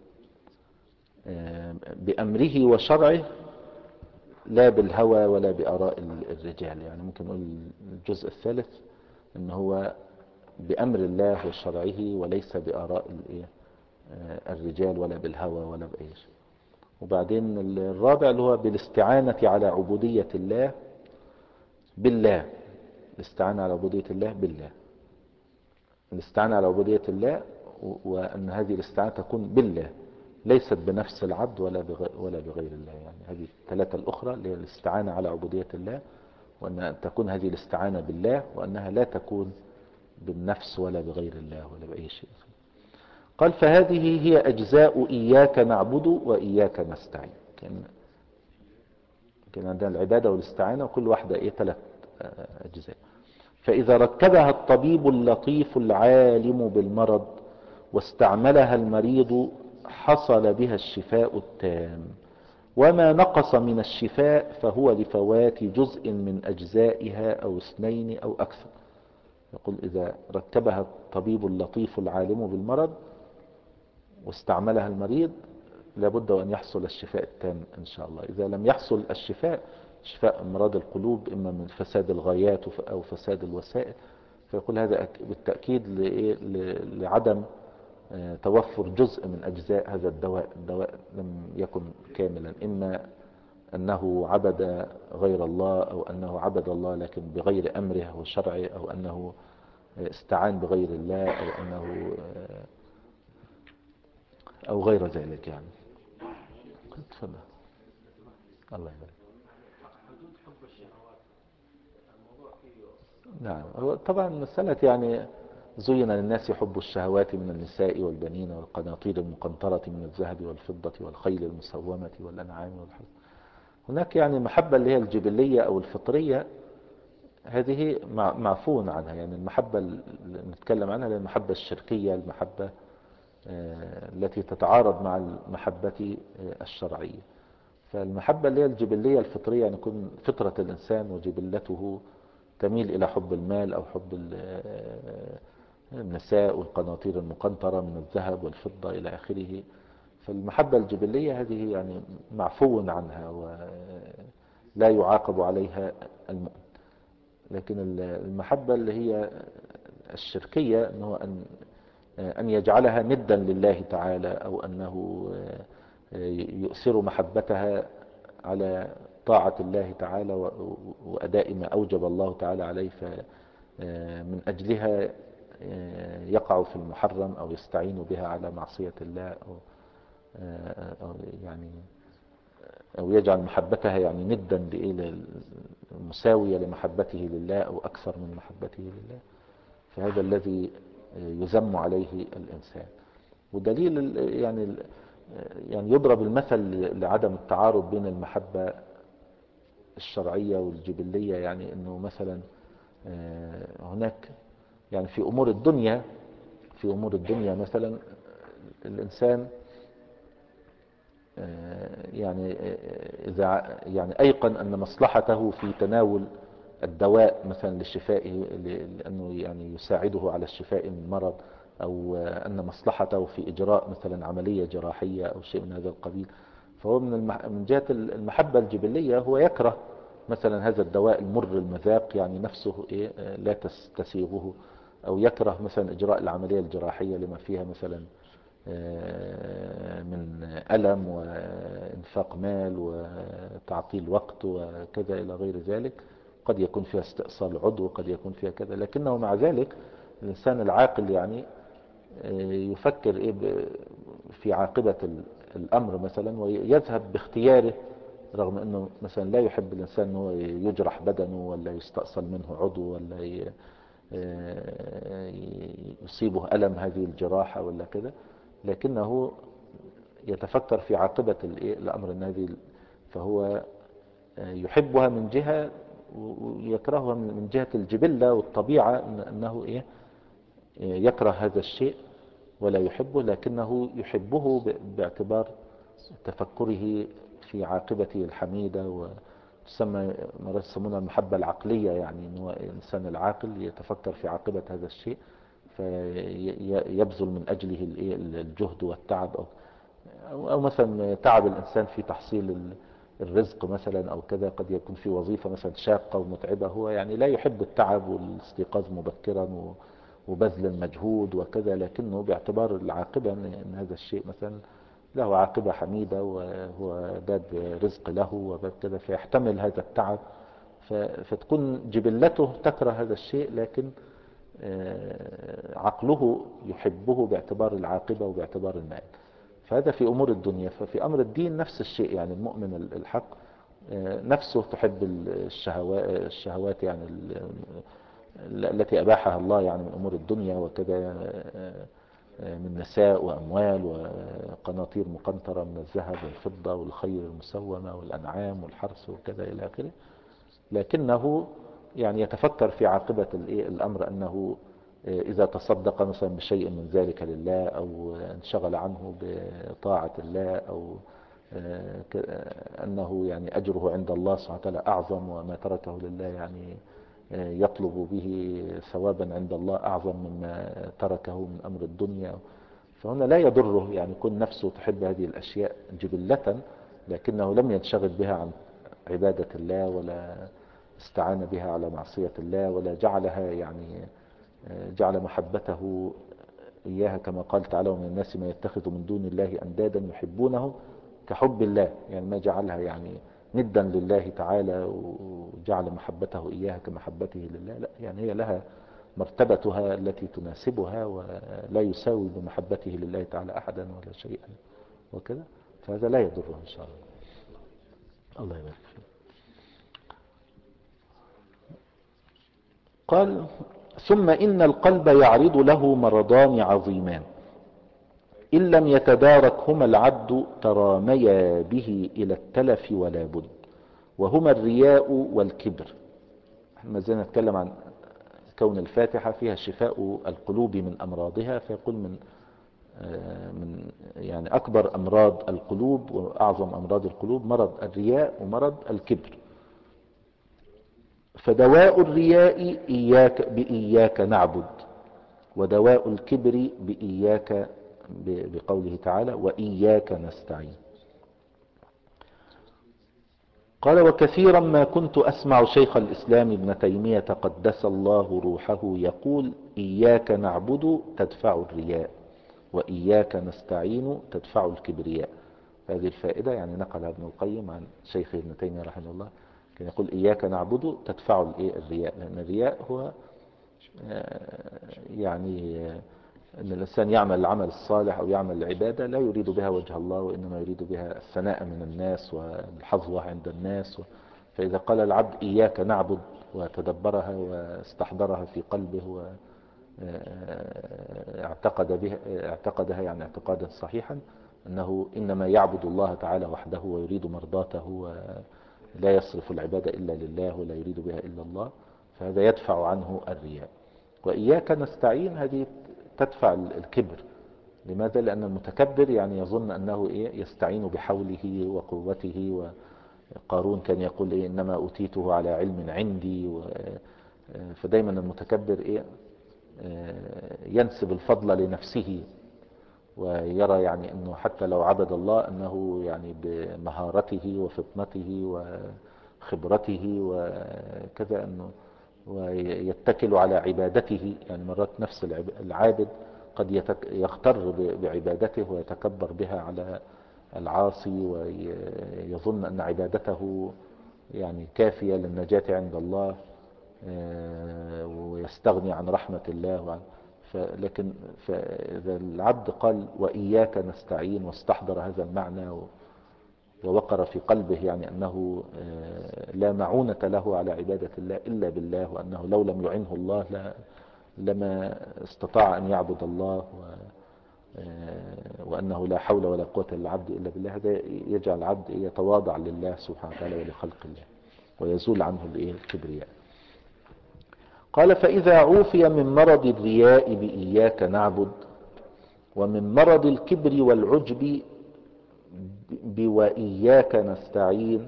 بأمره وشرعه لا بالهوى ولا بآراء الرجال. يعني ممكن نقول الجزء الثالث إن هو بأمر الله وشرعه وليس بآراء الرجال ولا بالهوى ولا بأي شيء. وبعدين الرابع اللي هو بالاستعانة على عبودية الله بالله. الاستعانة على عبودية الله بالله، الاستعانة على عبودية الله، وأن هذه الاستعانة تكون بالله ليست بنفس العبد ولا بغير, ولا بغير الله. يعني هذه الثلاثة الأخرى اللي هي الاستعانة على عبودية الله، وأن تكون هذه الاستعانة بالله، وأنها لا تكون بالنفس ولا بغير الله ولا بأي شيء. قال فهذه هي أجزاء إياك نعبد وإياك نستعين. كان كان عندنا العبادة والاستعانة وكل واحدة إيه ثلاث أجزاء. فإذا ركبها الطبيب اللطيف العالم بالمرض واستعملها المريض حصل بها الشفاء التام، وما نقص من الشفاء فهو لفوات جزء من أجزائها أو اثنين أو أكثر. يقول إذا ركبها الطبيب اللطيف العالم بالمرض واستعملها المريض لابد أن يحصل الشفاء التام إن شاء الله. إذا لم يحصل الشفاء، شفاء أمراض القلوب إما من فساد الغايات أو فساد الوسائل، فيقول هذا بالتأكيد لعدم توفر جزء من أجزاء هذا الدواء. الدواء لم يكن كاملا، إما أنه عبد غير الله أو أنه عبد الله لكن بغير أمره وشرعه، أو أنه استعان بغير الله، أو أنه أو غير ذلك يعني. تفضل. الله يبارك. حدود حب الشهوات الموضوع فيه. نعم، هو طبعا مسألة يعني زين للناس حب الشهوات من النساء والبنين والقناطير المقنطرة من الذهب والفضة والخيل المسومة والأنعام والحرث. هناك يعني المحبة اللي هي الجبلية أو الفطرية، هذه معفون عنها. يعني المحبة اللي نتكلم عنها المحبة الشركية، المحبة التي تتعارض مع المحبة الشرعية. فالمحبة اللي هي الجبلية الفطرية يعني يكون فطرة الإنسان وجبلته تميل إلى حب المال أو حب النساء والقناطير المقنطرة من الذهب والفضة إلى آخره. فالمحبة الجبلية هذه يعني معفو عنها ولا يعاقب عليها المؤمن. لكن المحبة اللي هي الشركية أنه أن أن يجعلها ندا لله تعالى، أو أنه يؤثر محبتها على طاعة الله تعالى وأداء ما أوجب الله تعالى عليه، فمن أجلها يقع في المحرم أو يستعين بها على معصية الله، أو أو يعني أو يجعل محبتها يعني ندا مساوية لمحبته لله أو أكثر من محبته لله. فهذا الذي يذم عليه الإنسان. ودليل يعني يعني يضرب المثل لعدم التعارض بين المحبة الشرعية والجبلية، يعني أنه مثلا هناك يعني في أمور الدنيا في أمور الدنيا مثلا الإنسان يعني إذا يعني أيقن أن مصلحته في تناول الدواء مثلا لشفائه، لأنه يعني يساعده على الشفاء من مرض، أو أن مصلحته في إجراء مثلا عملية جراحية أو شيء من هذا القبيل، فهو من من جهة المحبة الجبلية هو يكره مثلا هذا الدواء المر المذاق، يعني نفسه إيه لا تسيغه، أو يكره مثلا إجراء العملية الجراحية لما فيها مثلا من ألم وإنفاق مال وتعطيل وقت وكذا إلى غير ذلك. قد يكون فيها استئصال عضو، قد يكون فيها كذا، لكنه مع ذلك الإنسان العاقل يعني يفكر إيه في عاقبة الأمر مثلا، ويذهب باختياره، رغم أنه مثلا لا يحب الإنسان أنه يجرح بدنه ولا يستأصل منه عضو ولا يصيبه ألم هذه الجراحة ولا كذا، لكنه يتفكر في عاقبة الأمر أن هذه، فهو يحبها من جهة ويكرهها من جهة الجبلة والطبيعة، أنه إيه يكره هذا الشيء ولا يحبه، لكنه يحبه باعتبار تفكره في عاقبته الحميدة، وتسمى مرات يسمونها المحبة العقلية، يعني أنه الإنسان العاقل يتفكر في عاقبة هذا الشيء فيبذل من أجله الجهد والتعب، أو, أو مثلا تعب الإنسان في تحصيل الرزق مثلا أو كذا، قد يكون في وظيفة مثلا شاقة ومتعبة، هو يعني لا يحب التعب والاستيقاظ مبكرا وبذل المجهود وكذا، لكنه باعتبار العاقبة أن هذا الشيء مثلا له عاقبة حميدة وهو باب رزق له وباب كذا، فيحتمل هذا التعب، فتكون جبلته تكره هذا الشيء، لكن عقله يحبه باعتبار العاقبة وباعتبار المال. فهذا في أمور الدنيا. ففي أمر الدين نفس الشيء، يعني المؤمن الحق نفسه تحب الشهوات يعني التي أباحها الله يعني من أمور الدنيا وكذا، من نساء وأموال وقناطير مقنطرة من الذهب والفضة والخيل المسومة والأنعام والحرث وكذا إلى آخره، لكنه يعني يتفكر في عاقبة الأمر، أنه إذا تصدق مثلا بشيء من ذلك لله، أو انشغل عنه بطاعة الله، أو أنه يعني أجره عند الله سبحانه وتعالى أعظم، وما تركه لله يعني يطلب به ثوابا عند الله أعظم مما تركه من أمر الدنيا. فهنا لا يضره يعني كون نفسه تحب هذه الأشياء جبلة، لكنه لم ينشغل بها عن عبادة الله، ولا استعان بها على معصية الله، ولا جعلها يعني جعل محبته إياها كما قال تعالى: ومن الناس من يتخذ من دون الله أندادا يحبونهم كحب الله، يعني ما جعلها يعني ندا لله تعالى وجعل محبته إياها كمحبته لله، لا، يعني هي لها مرتبتها التي تناسبها، ولا يساوي بمحبته لله تعالى أحدا ولا شيئا وكذا، فهذا لا يضره إن شاء الله. الله يبارك فيك. قال: ثم إن القلب يعرض له مرضان عظيمان إن لم يتداركهما العبد تراميا به إلى التلف ولا بد، وهما الرياء والكبر. ما زلنا نتكلم عن كون الفاتحة فيها شفاء القلوب من أمراضها، فيقول من من يعني أكبر أمراض القلوب وأعظم أمراض القلوب مرض الرياء ومرض الكبر. فدواء الرياء إياك بإياك نعبد، ودواء الكبر بإياك بقوله تعالى وإياك نستعين. قال وكثيرا ما كنت أسمع شيخ الإسلام ابن تيمية قدس الله روحه يقول إياك نعبد تدفع الرياء وإياك نستعين تدفع الكبرياء. هذه الفائدة يعني نقلها ابن القيم عن شيخ ابن تيمية رحمه الله، كان يقول إياك نعبد تدفع الرياء، لأن الرياء هو يعني أن الإنسان يعمل العمل الصالح أو يعمل العبادة لا يريد بها وجه الله، وإنما يريد بها الثناء من الناس والحظوة عند الناس. فإذا قال العبد إياك نعبد وتدبرها واستحضرها في قلبه واعتقد بها اعتقدها يعني اعتقادا صحيحا أنه إنما يعبد الله تعالى وحده ويريد مرضاته ولا يصرف العبادة إلا لله ولا يريد بها إلا الله، فهذا يدفع عنه الرياء. وإياك نستعين هذه تدفع الكبر. لماذا؟ لأن المتكبر يعني يظن أنه إيه يستعين بحوله وقوته. وقارون كان يقول إيه إنما أوتيته على علم عندي و... فدايما المتكبر إيه ينسب الفضل لنفسه، ويرى يعني أنه حتى لو عبد الله أنه يعني بمهارته وفطنته وخبرته وكذا، أنه ويتكل على عبادته. يعني مرات نفس العابد قد يغتر بعبادته ويتكبر بها على العاصي، ويظن أن عبادته يعني كافية للنجاة عند الله ويستغني عن رحمة الله. لكن فإذا العبد قال وإياك نستعين واستحضر هذا المعنى ووقر في قلبه يعني أنه لا معونة له على عبادة الله إلا بالله، وأنه لو لم يعنه الله لا لما استطاع أن يعبد الله، وأنه لا حول ولا قوة للعبد إلا بالله، هذا يجعل العبد يتواضع لله سبحانه وتعالى ولخلق الله ويزول عنه الكبرياء. قال فإذا عوفي من مرض الرياء بإياك نعبد، ومن مرض الكبر والعجب بوإياك نستعين،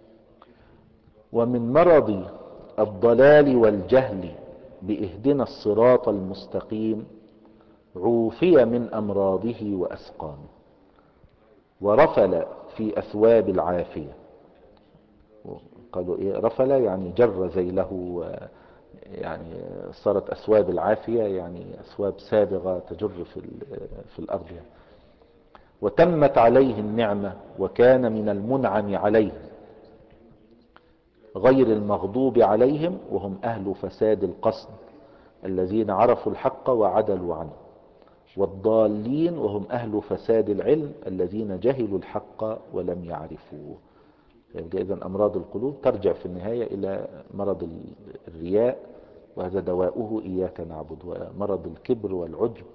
ومن مرض الضلال والجهل بإهدنا الصراط المستقيم، عوفي من أمراضه وأسقامه، ورفل في أثواب العافية. قالوا إيه رفل؟ يعني جر ذيله، يعني صارت أثواب العافية يعني أثواب سابغة تجر في, في الأرض يعني. وتمت عليه النعمة وكان من المنعم عليه، غير المغضوب عليهم وهم أهل فساد القصد الذين عرفوا الحق وعدلوا عنه، والضالين وهم أهل فساد العلم الذين جهلوا الحق ولم يعرفوه. إذن أمراض القلوب ترجع في النهاية إلى مرض الرياء، وهذا دواؤه إياك نعبد. ومرض الكبر والعجب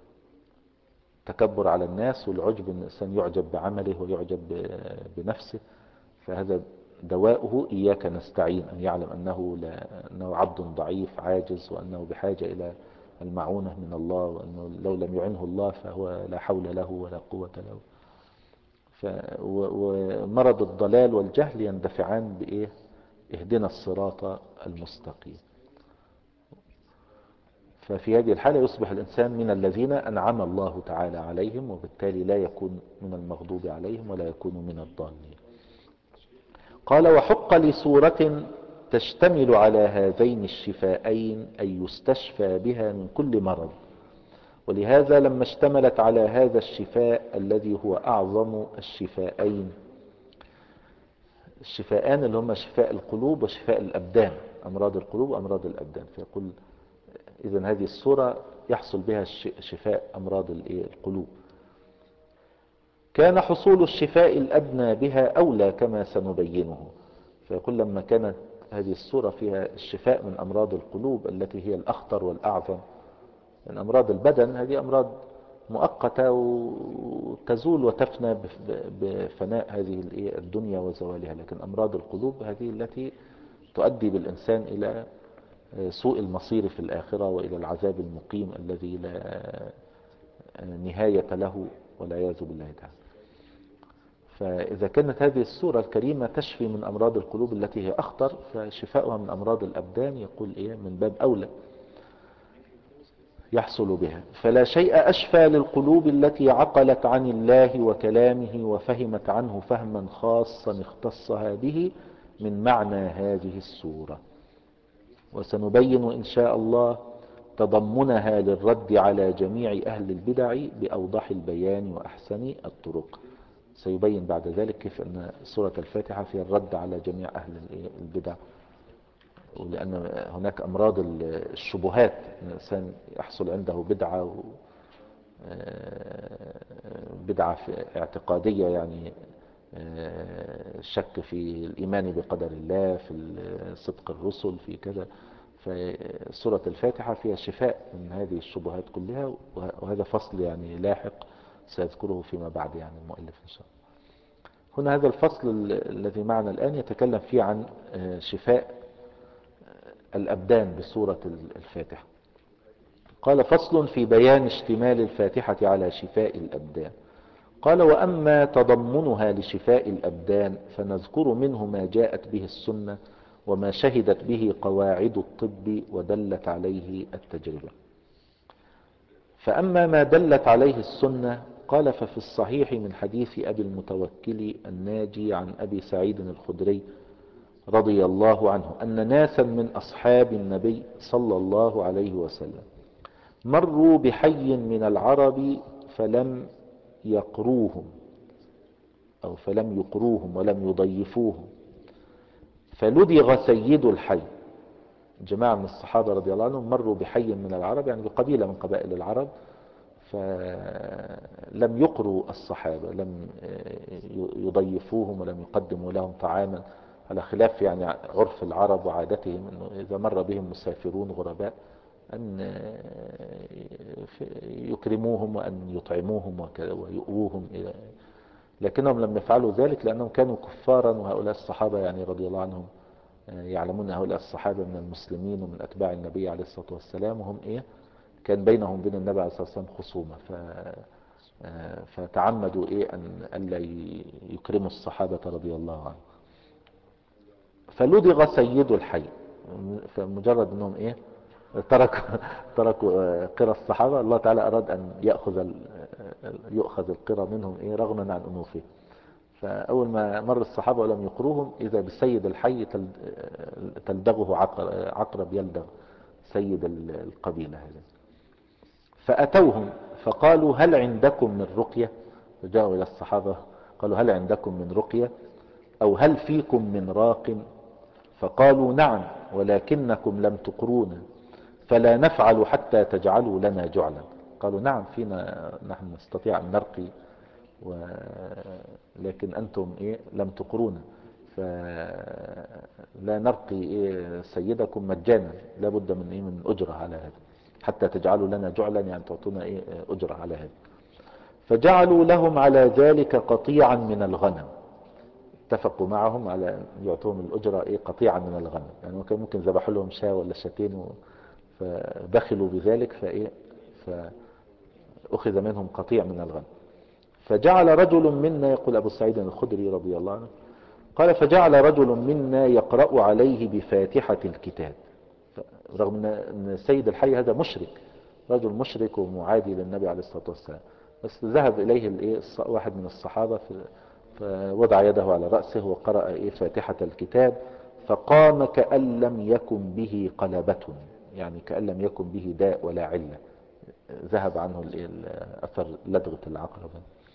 تكبر على الناس، والعجب أن الإنسان يعجب بعمله ويعجب بنفسه، فهذا دواؤه إياك نستعين، أن يعلم أنه, لا أنه عبد ضعيف عاجز، وأنه بحاجة إلى المعونة من الله، وأنه لو لم يعنه الله فهو لا حول له ولا قوة له. ومرض الضلال والجهل يندفعان بإيه؟ اهدنا الصراط المستقيم. ففي هذه الحالة يصبح الإنسان من الذين أنعم الله تعالى عليهم، وبالتالي لا يكون من المغضوب عليهم ولا يكون من الضالين. قال وحق لسورة تشتمل على هذين الشفاءين أن يستشفى بها من كل مرض، ولهذا لما اشتملت على هذا الشفاء الذي هو أعظم الشفاءين، الشفاءان اللي هم شفاء القلوب وشفاء الأبدان، أمراض القلوب وأمراض الأبدان، فيقول إذن هذه السورة يحصل بها شفاء أمراض القلوب. كان حصول الشفاء الأدنى بها أولى كما سنبينه. فيقول لما كانت هذه السورة فيها الشفاء من أمراض القلوب التي هي الأخطر والأعظم، من أمراض البدن هذه أمراض مؤقتة وتزول وتفنى بفناء هذه الدنيا وزوالها، لكن أمراض القلوب هذه التي تؤدي بالإنسان إلى سوء المصير في الآخرة وإلى العذاب المقيم الذي لا نهاية له والعياذ بالله تعالى. فإذا كانت هذه السورة الكريمة تشفي من أمراض القلوب التي هي أخطر، فشفاؤها من أمراض الأبدان يقول إيه من باب أولى. يحصل بها. فلا شيء أشفى للقلوب التي عقلت عن الله وكلامه وفهمت عنه فهما خاصا اختصها به من معنى هذه السورة. وسنبين إن شاء الله تضمنها للرد على جميع أهل البدع بأوضح البيان وأحسن الطرق. سيبين بعد ذلك كيف أن سورة الفاتحة فيها الرد على جميع أهل البدع، ولأن هناك أمراض الشبهات، الإنسان يحصل عنده بدعة بدعة اعتقادية، يعني شك في الإيمان بقدر الله، في صدق الرسل، في كذا. فسورة الفاتحة فيها شفاء من هذه الشبهات كلها، وهذا فصل يعني لاحق سيذكره فيما بعد يعني المؤلف إن شاء الله. هنا هذا الفصل الذي معنا الآن يتكلم فيه عن شفاء الأبدان بسورة الفاتحة. قال: فصل في بيان اشتمال الفاتحة على شفاء الأبدان. قال: وأما تضمنها لشفاء الأبدان فنذكر منه ما جاءت به السنة وما شهدت به قواعد الطب ودلت عليه التجربة. فأما ما دلت عليه السنة قال: ففي الصحيح من حديث أبي المتوكل الناجي عن أبي سعيد الخدري رضي الله عنه أن ناسا من أصحاب النبي صلى الله عليه وسلم مروا بحي من العرب فلم يقروهم أو فلم يقروهم ولم يضيفوهم، فلدغ سيد الحي. جماعة من الصحابة رضي الله عنهم مروا بحي من العرب، يعني بقبيلة من قبائل العرب، فلم يقروا الصحابة، لم يضيفوهم ولم يقدموا لهم طعاما، على خلاف يعني عرف العرب وعادتهم أنه إذا مر بهم مسافرون غرباء أن يكرموهم وأن يطعموهم ويؤوهم، لكنهم لم يفعلوا ذلك لأنهم كانوا كفارا، وهؤلاء الصحابة يعني رضي الله عنهم يعلمون هؤلاء الصحابة من المسلمين ومن أتباع النبي عليه الصلاة والسلام، وهم إيه كان بينهم بين النبي عليه الصلاة والسلام خصومة، ف فتعمدوا إيه أن ألا يكرموا الصحابة رضي الله عنهم. فلدغ سيد الحي، فمجرد أنهم إيه تركوا تركوا قرى الصحابة، الله تعالى أراد أن يأخذ يؤخذ القرى منهم إيه رغما عن أنوفه. فأول ما مر الصحابة ولم يقروهم إذا بالسيد الحي تلدغه عقرب يلدغ سيد القبيلة هذا. فأتوهم فقالوا: هل عندكم من رقية؟ فجاءوا إلى الصحابة قالوا: هل عندكم من رقية أو هل فيكم من راق؟ فقالوا: نعم، ولكنكم لم تقرونا، فلا نفعل حتى تجعلوا لنا جعلا. قالوا: نعم، فينا نحن نستطيع أن نرقي، ولكن أنتم إيه لم تقرونا، فلا نرقي إيه سيدكم مجانا، لابد من إيه من أجرة على هذا، حتى تجعلوا لنا جعلا يعني تعطونا إيه أجرة على هذا. فجعلوا لهم على ذلك قطيعا من الغنم، اتفقوا معهم على أن يعطوهم الأجرة إيه قطيعا من الغنم، يعني ممكن ممكن ذبحوا لهم شاة ولا شاتين و... فبخلوا بذلك فإيه فأخذ منهم قطيع من الغنم. فجعل رجل منا، يقول أبو سعيد الخدري رضي الله عنه قال: فجعل رجل منا يقرأ عليه بفاتحة الكتاب، رغم أن السيد الحي هذا مشرك، رجل مشرك ومعادي للنبي عليه الصلاة والسلام، بس ذهب إليه الإيه واحد من الصحابة فوضع يده على رأسه وقرأ إيه فاتحة الكتاب، فقام كأن لم يكن به قلبة، يعني كأن لم يكن به داء ولا علة، ذهب عنه أثر لدغة العقرب.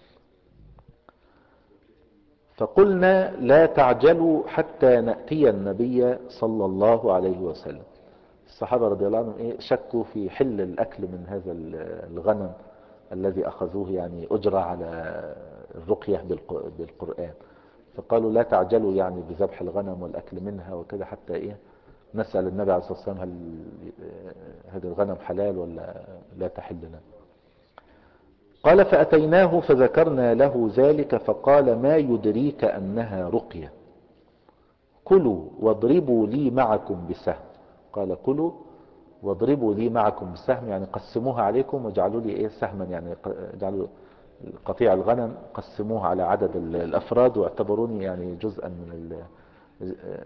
فقلنا: لا تعجلوا حتى نأتي النبي صلى الله عليه وسلم. الصحابة رضي الله عنهم إيه شكوا في حل الأكل من هذا الغنم الذي أخذوه يعني أجرة على الرقية بالقرآن، فقالوا: لا تعجلوا يعني بذبح الغنم والأكل منها وكذا حتى إيه نسأل النبي عليه الصلاة والسلام هل هذا الغنم حلال ولا لا تحل لنا. قال: فأتيناه فذكرنا له ذلك، فقال: ما يدريك أنها رقية؟ كلوا واضربوا لي معكم بسهم. قال: كلوا واضربوا لي معكم بسهم، يعني قسموها عليكم واجعلوا لي ايه سهما، يعني اجعلوا قطيع الغنم قسموها على عدد الافراد واعتبروني يعني جزءا من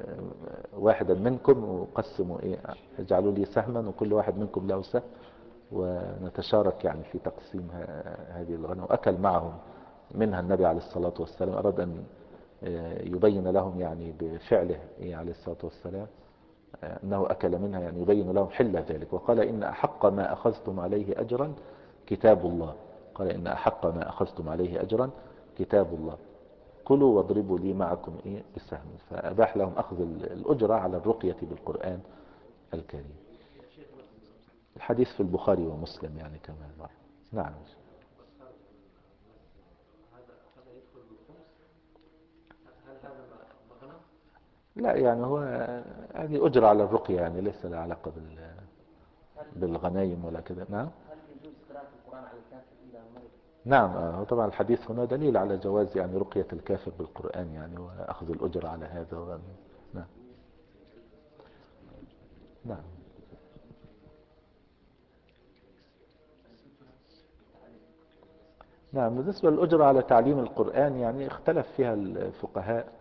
واحدا منكم، وقسموا ايه اجعلوا لي سهما وكل واحد منكم له سهم، ونتشارك يعني في تقسيم هذه الغنم. وأكل معهم منها النبي عليه الصلاة والسلام، أراد أن يبين لهم يعني بفعله عليه الصلاة والسلام أنه أكل منها، يعني يبين لهم حل ذلك. وقال إن أحق ما أخذتم عليه أجرا كتاب الله. قال إن أحق ما أخذتم عليه أجرا كتاب الله، كلوا واضربوا لي معكم إيه بسهم. فأباح لهم أخذ الأجرة على الرقية بالقرآن الكريم. الحديث في البخاري ومسلم يعني كمان. نعم. لا يعني هو هذه أجرة على الرقية، يعني ليس لها علاقة بال بالغنايم ولا كذا. نعم. هل يجوز قراءة القرآن على الكافر إذا مرض؟ نعم. آه طبعا الحديث هنا دليل على جواز يعني رقية الكافر بالقرآن يعني، وأخذ الأجر على هذا و... نعم. نعم. نعم. بالنسبة للأجر على تعليم القرآن يعني اختلف فيها الفقهاء،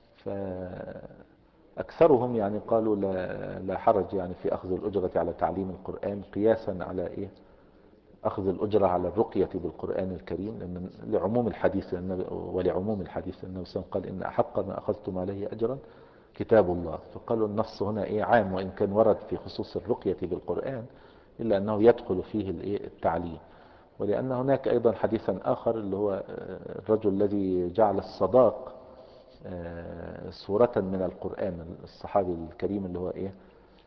فأكثرهم يعني قالوا لا, لا حرج يعني في أخذ الأجرة على تعليم القرآن، قياسا على إيه أخذ الأجرة على الرقية بالقرآن الكريم، لأن لعموم الحديث ولعموم الحديث النبي صلى الله عليه وسلم قال إن أحق ما أخذتم عليه أجرا كتاب الله. فقالوا النص هنا إيه عام، وإن كان ورد في خصوص الرقية بالقرآن إلا أنه يدخل فيه التعليم. ولأن هناك أيضا حديثا آخر اللي هو الرجل الذي جعل الصداق سورة من القرآن، الصحابي الكريم اللي هو إيه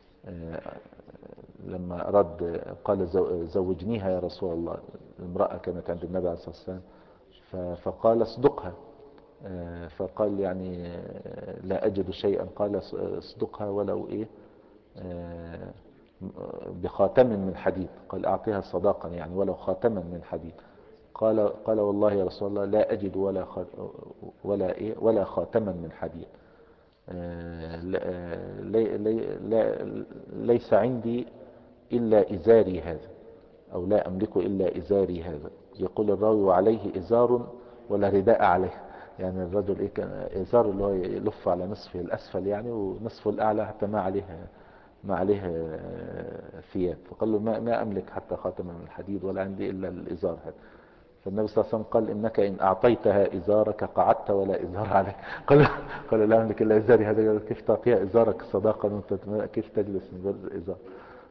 لما أراد قال زوجنيها يا رسول الله، امرأة كانت عند النبي عليه الصلاة والسلام، فقال اصدقها، فقال يعني لا أجد شيئا، قال اصدقها ولو إيه بخاتم من حديد، قال أعطيها صداقا يعني ولو خاتما من حديد. قال قال والله يا رسول الله لا أجد ولا ولا إيه ولا خاتما من حديد، لي لي ليس عندي إلا إزاري هذا، أو لا أملك إلا إزاري هذا. يقول الراوي وعليه إزار ولا رداء عليه، يعني الرجل إيه كان إزار اللي هو يلف على نصفه الأسفل يعني، ونصفه الأعلى حتى ما عليه ما عليه ثياب. فقال له ما, ما أملك حتى خاتما من الحديد ولا عندي إلا الإزار هذا. فالنبي صلى الله عليه وسلم قال إنك إن أعطيتها إزارك قعدت ولا إزار عليك. قال قال لا أملك إلا إزاري هذا، كيف تعطيها إزارك صداقة وأنت كيف تجلس من غير إزار؟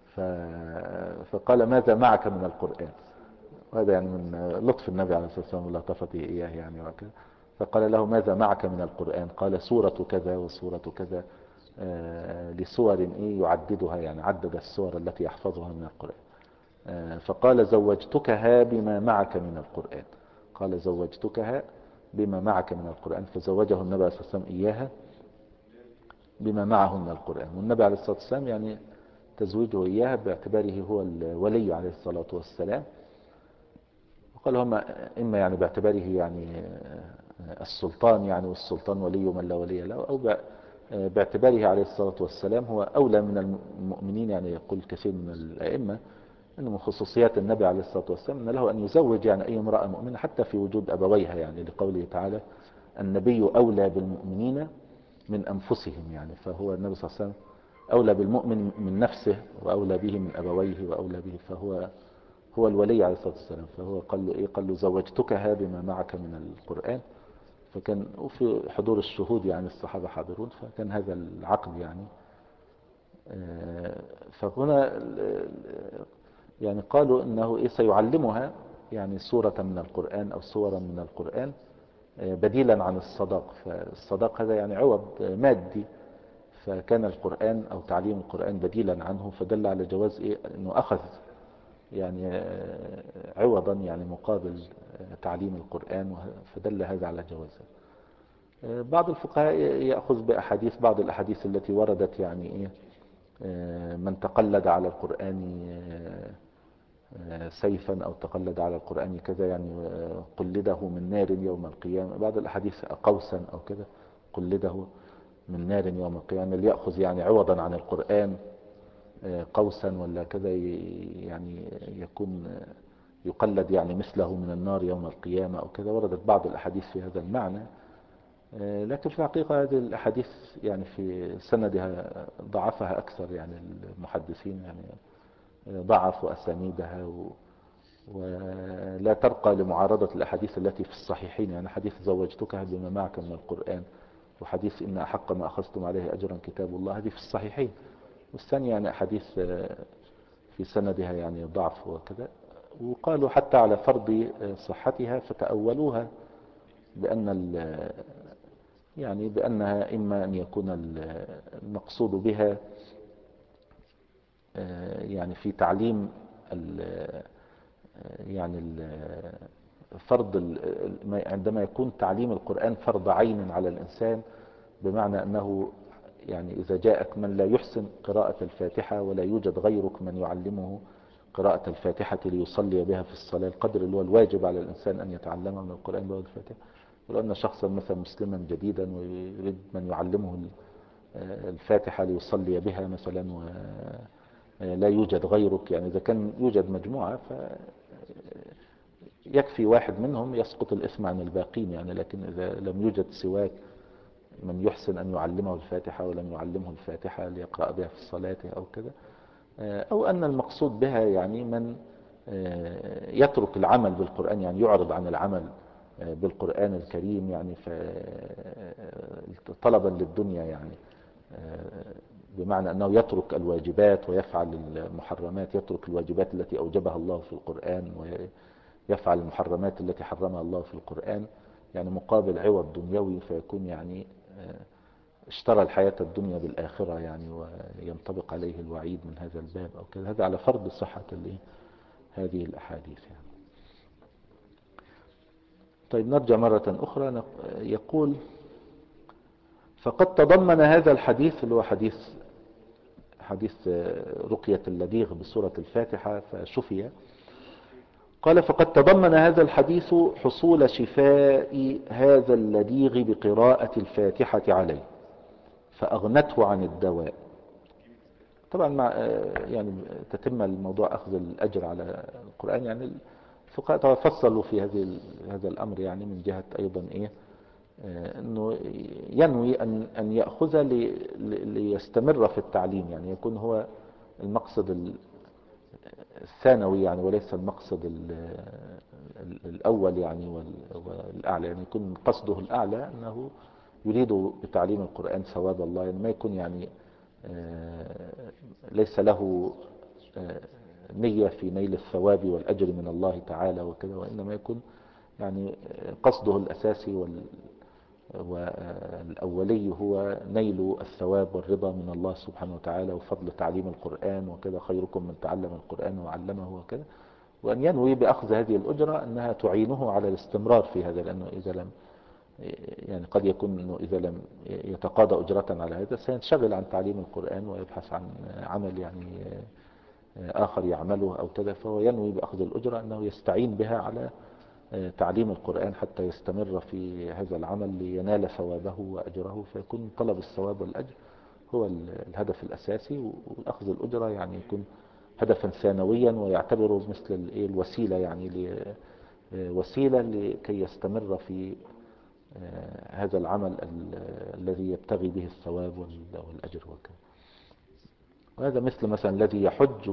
فقال ماذا معك من القرآن؟ وهذا يعني من لطف النبي عليه الصلاة والسلام ولطفته إياه يعني وكذا. فقال له ماذا معك من القرآن؟ قال سورة كذا وسورة كذا، لسور إيه يعددها، يعني عدد السور التي يحفظها من القرآن. فقال زوجتكها بما معك من القرآن، قال زوجتكها بما معك من القرآن، فزوجه النبي عليه الصلاة والسلام إياها بما معه من القرآن. والنبي عليه الصلاة والسلام يعني تزويجه إياها باعتباره هو الولي عليه الصلاة والسلام، وقال هم إما يعني باعتباره يعني السلطان يعني، والسلطان ولي من لا ولي له، أو باعتباره عليه الصلاة والسلام هو أولى من المؤمنين. يعني يقول كثير من الأئمة أنه من خصوصيات النبي عليه الصلاة والسلام أن له أن يزوج يعني أي امرأة مؤمنة حتى في وجود أبويها، يعني لقوله تعالى النبي أولى بالمؤمنين من أنفسهم، يعني فهو النبي صلى الله عليه وسلم أولى بالمؤمن من نفسه، وأولى به من أبويه، وأولى به، فهو هو الولي عليه الصلاة والسلام. فهو قال له إيه قال له زوجتكها بما معك من القرآن. فكان وفي حضور الشهود يعني الصحابة حاضرون، فكان هذا العقد يعني. فهنا يعني قالوا انه ايه سيعلمها يعني سورة من القرآن او سورا من القرآن بديلا عن الصداق. فالصداق هذا يعني عوض مادي، فكان القرآن او تعليم القرآن بديلا عنه، فدل على جواز ايه انه اخذ يعني عوضا يعني مقابل تعليم القرآن، فدل هذا على جوازه. بعض الفقهاء يأخذ بأحاديث بعض الأحاديث التي وردت يعني إيه من تقلد على القرآن سيفا أو تقلد على القرآن كذا يعني قلده من نار يوم القيامة. بعض الأحاديث قوسا أو كذا قلده من نار يوم القيامة، اللي يأخذ يعني عوضا عن القرآن قوسا ولا كذا يعني يكون يقلد يعني مثله من النار يوم القيامة أو كذا. وردت بعض الأحاديث في هذا المعنى، لكن في الحقيقة هذه الأحاديث يعني في سندها ضعفها أكثر يعني المحدثين، يعني ضعفوا أسانيدها و ولا ترقى لمعارضة الأحاديث التي في الصحيحين، يعني حديث زوجتك بما معك من القرآن، وحديث إن أحق ما أخذتم عليه أجرا كتاب الله، هذه في الصحيحين. والثانية يعني أحاديث في سندها يعني ضعف وكذا، وقالوا حتى على فرض صحتها فتأولوها بأن يعني بأنها إما أن يكون المقصود بها يعني في تعليم يعني فرض عندما يكون تعليم القرآن فرض عين على الإنسان، بمعنى أنه يعني إذا جاءك من لا يحسن قراءة الفاتحة ولا يوجد غيرك من يعلمه قراءة الفاتحة ليصلي بها في الصلاة، القدر اللي هو الواجب على الإنسان أن يتعلمه من القرآن بها الفاتحة، ولو أن شخصا مثلا مسلما جديدا ويريد من يعلمه الفاتحة ليصلي بها مثلا ولا يوجد غيرك، يعني إذا كان يوجد مجموعة فيكفي واحد منهم يسقط الإثم عن الباقين يعني، لكن إذا لم يوجد سواك من يحسن أن يعلمه الفاتحة ولم يعلمه الفاتحة ليقرأ بها في الصلاة أو كذا، أو أن المقصود بها يعني من يترك العمل بالقرآن، يعني يعرض عن العمل بالقرآن الكريم يعني طلبا للدنيا، يعني بمعنى أنه يترك الواجبات ويفعل المحرمات، يترك الواجبات التي أوجبها الله في القرآن ويفعل المحرمات التي حرمها الله في القرآن، يعني مقابل عوض دنيوي، فيكون يعني اشترى الحياة الدنيا بالآخرة يعني، وينطبق عليه الوعيد من هذا الباب أو كذا. هذا على فرض صحة هذه الأحاديث يعني. طيب نرجع مرة أخرى، يقول فقد تضمن هذا الحديث اللي هو حديث حديث رقية اللديغ بسورة الفاتحة فشفي، قال فقد تضمن هذا الحديث حصول شفاء هذا اللديغ بقراءة الفاتحة عليه فأغنته عن الدواء. طبعا مع يعني تتم الموضوع أخذ الأجر على القرآن، يعني الفقهاء فصلوا في هذه هذا الأمر، يعني من جهة أيضا إيه أنه ينوي أن أن يأخذ ليستمر في التعليم، يعني يكون هو المقصد الثانوي يعني وليس المقصد الأول يعني والأعلى، يعني يكون قصده الأعلى أنه يريد بتعليم القرآن ثواب الله، يعني ما يكون يعني ليس له نية في نيل الثواب والأجر من الله تعالى وكذا، وإنما يكون يعني قصده الأساسي والأولي هو نيل الثواب والرضا من الله سبحانه وتعالى وفضل تعليم القرآن وكذا، خيركم من تعلم القرآن وعلمه وكذا، وأن ينوي بأخذ هذه الأجرة أنها تعينه على الاستمرار في هذا، لأنه إذا لم يعني قد يكون أنه إذا لم يتقاضى أجرة على هذا سينشغل عن تعليم القرآن ويبحث عن عمل يعني آخر يعمله أو كذا، فهو ينوي بأخذ الأجرة أنه يستعين بها على تعليم القرآن حتى يستمر في هذا العمل لينال ثوابه وأجره، فيكون طلب الثواب والأجر هو الهدف الأساسي، وأخذ الأجرة يعني يكون هدفا ثانويا ويعتبره مثل الوسيلة، يعني وسيلة لكي يستمر في هذا العمل الذي يبتغي به الثواب والأجر وكذا. وهذا مثل مثلا الذي يحج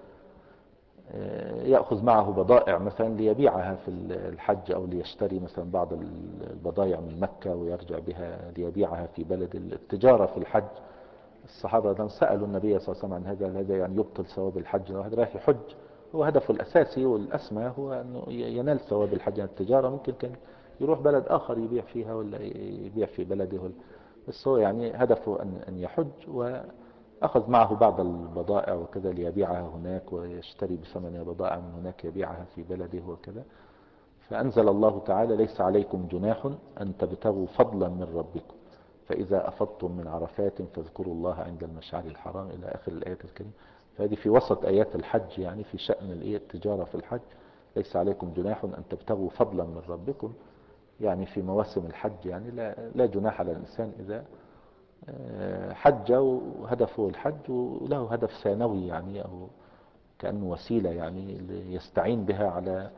ويأخذ معه بضائع مثلا ليبيعها في الحج، أو ليشتري مثلا بعض البضائع من مكة ويرجع بها ليبيعها في بلد التجارة في الحج. الصحابة سألوا النبي صلى الله عليه وسلم عن هذا، هذا يعني يبطل ثواب الحج؟ واحد رايح يحج هو هدفه الأساسي والأسمى هو أنه ينال ثواب الحج، يعني التجارة ممكن كان يروح بلد آخر يبيع فيها ولا يبيع في بلده، بس هو يعني هدفه أن أن يحج، وأخذ معه بعض البضائع وكذا ليبيعها هناك ويشتري بثمنها بضائع من هناك يبيعها في بلده وكذا. فأنزل الله تعالى ليس عليكم جناح أن تبتغوا فضلا من ربكم فإذا أفضتم من عرفات فاذكروا الله عند المشعر الحرام إلى آخر الآيات الكريمة. فهذه في وسط آيات الحج، يعني في شأن التجارة في الحج، ليس عليكم جناح أن تبتغوا فضلا من ربكم، يعني في مواسم الحج يعني لا, لا جناح على الإنسان إذا حج وهدفه الحج وله هدف ثانوي يعني أو كأنه وسيلة يعني يستعين بها على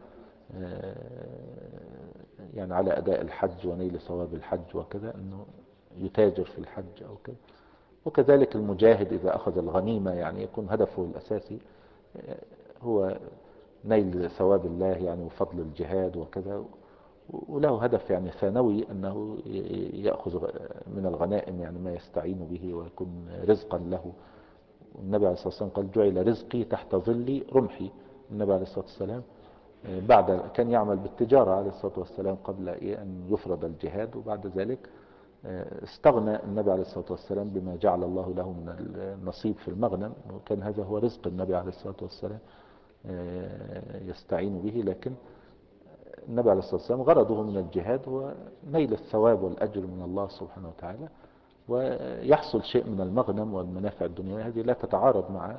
يعني على أداء الحج ونيل ثواب الحج وكذا، أنه يتاجر في الحج أو كذا. وكذلك المجاهد إذا أخذ الغنيمة يعني يكون هدفه الأساسي هو نيل ثواب الله يعني وفضل الجهاد وكذا، وله هدف يعني ثانوي أنه يأخذ من الغنائم يعني ما يستعين به ويكون رزقا له. النبي عليه الصلاة والسلام قال جعل رزقي تحت ظل رمحي. النبي عليه الصلاة والسلام بعد كان يعمل بالتجارة عليه الصلاة والسلام قبل أن يفرض الجهاد، وبعد ذلك استغنى النبي عليه الصلاة والسلام بما جعل الله له من النصيب في المغنم، وكان هذا هو رزق النبي عليه الصلاة والسلام يستعين به. لكن النبي عليه الصلاة والسلام غرضه من الجهاد هو نيل الثواب والأجر من الله سبحانه وتعالى، ويحصل شيء من المغنم والمنافع الدنيوية. هذه لا تتعارض مع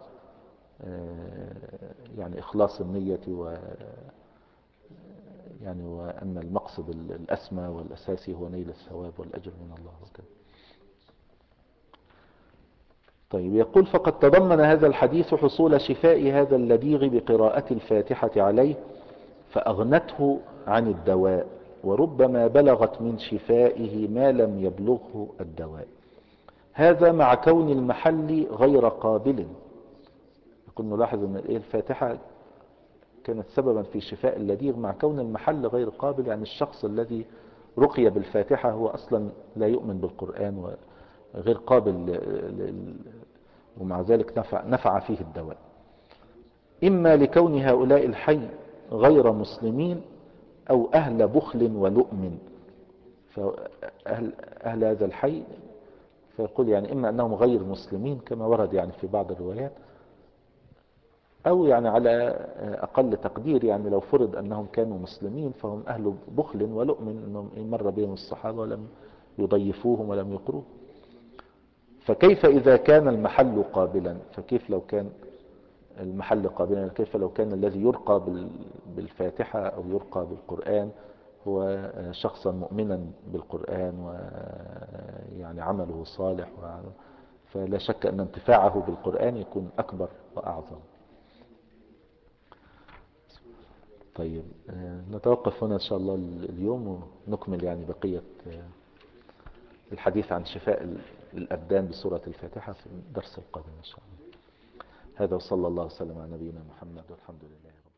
يعني إخلاص النية و يعني وأن المقصد الأسمى والأساسي هو نيل الثواب والأجر من الله وكذا. طيب، يقول فقد تضمن هذا الحديث حصول شفاء هذا اللديغ بقراءة الفاتحة عليه فأغنته عن الدواء، وربما بلغت من شفائه ما لم يبلغه الدواء، هذا مع كون المحل غير قابل. يقول نلاحظ أن الفاتحة كانت سببا في شفاء اللديغ مع كون المحل غير قابل، يعني الشخص الذي رقي بالفاتحة هو أصلا لا يؤمن بالقرآن وغير قابل، ومع ذلك نفع, نفع فيه الدواء، إما لكون هؤلاء الحي غير مسلمين أو أهل بخل ولؤم. فأهل أهل هذا الحي فيقول يعني إما أنهم غير مسلمين كما ورد يعني في بعض الروايات، أو يعني على أقل تقدير يعني لو فرض أنهم كانوا مسلمين فهم أهل بخل ولؤم، أنهم مر بهم الصحابة ولم يضيفوهم ولم يقروه. فكيف إذا كان المحل قابلا؟ فكيف لو كان المحل قابلا؟ كيف لو كان الذي يرقى بالفاتحة أو يرقى بالقرآن هو شخصا مؤمنا بالقرآن ويعني عمله صالح، فلا شك أن انتفاعه بالقرآن يكون أكبر وأعظم. طيب، نتوقف هنا إن شاء الله اليوم، ونكمل يعني بقية الحديث عن شفاء الأبدان بسورة الفاتحة في الدرس القادم إن شاء الله. هذا وصلى الله وسلم على نبينا محمد والحمد لله.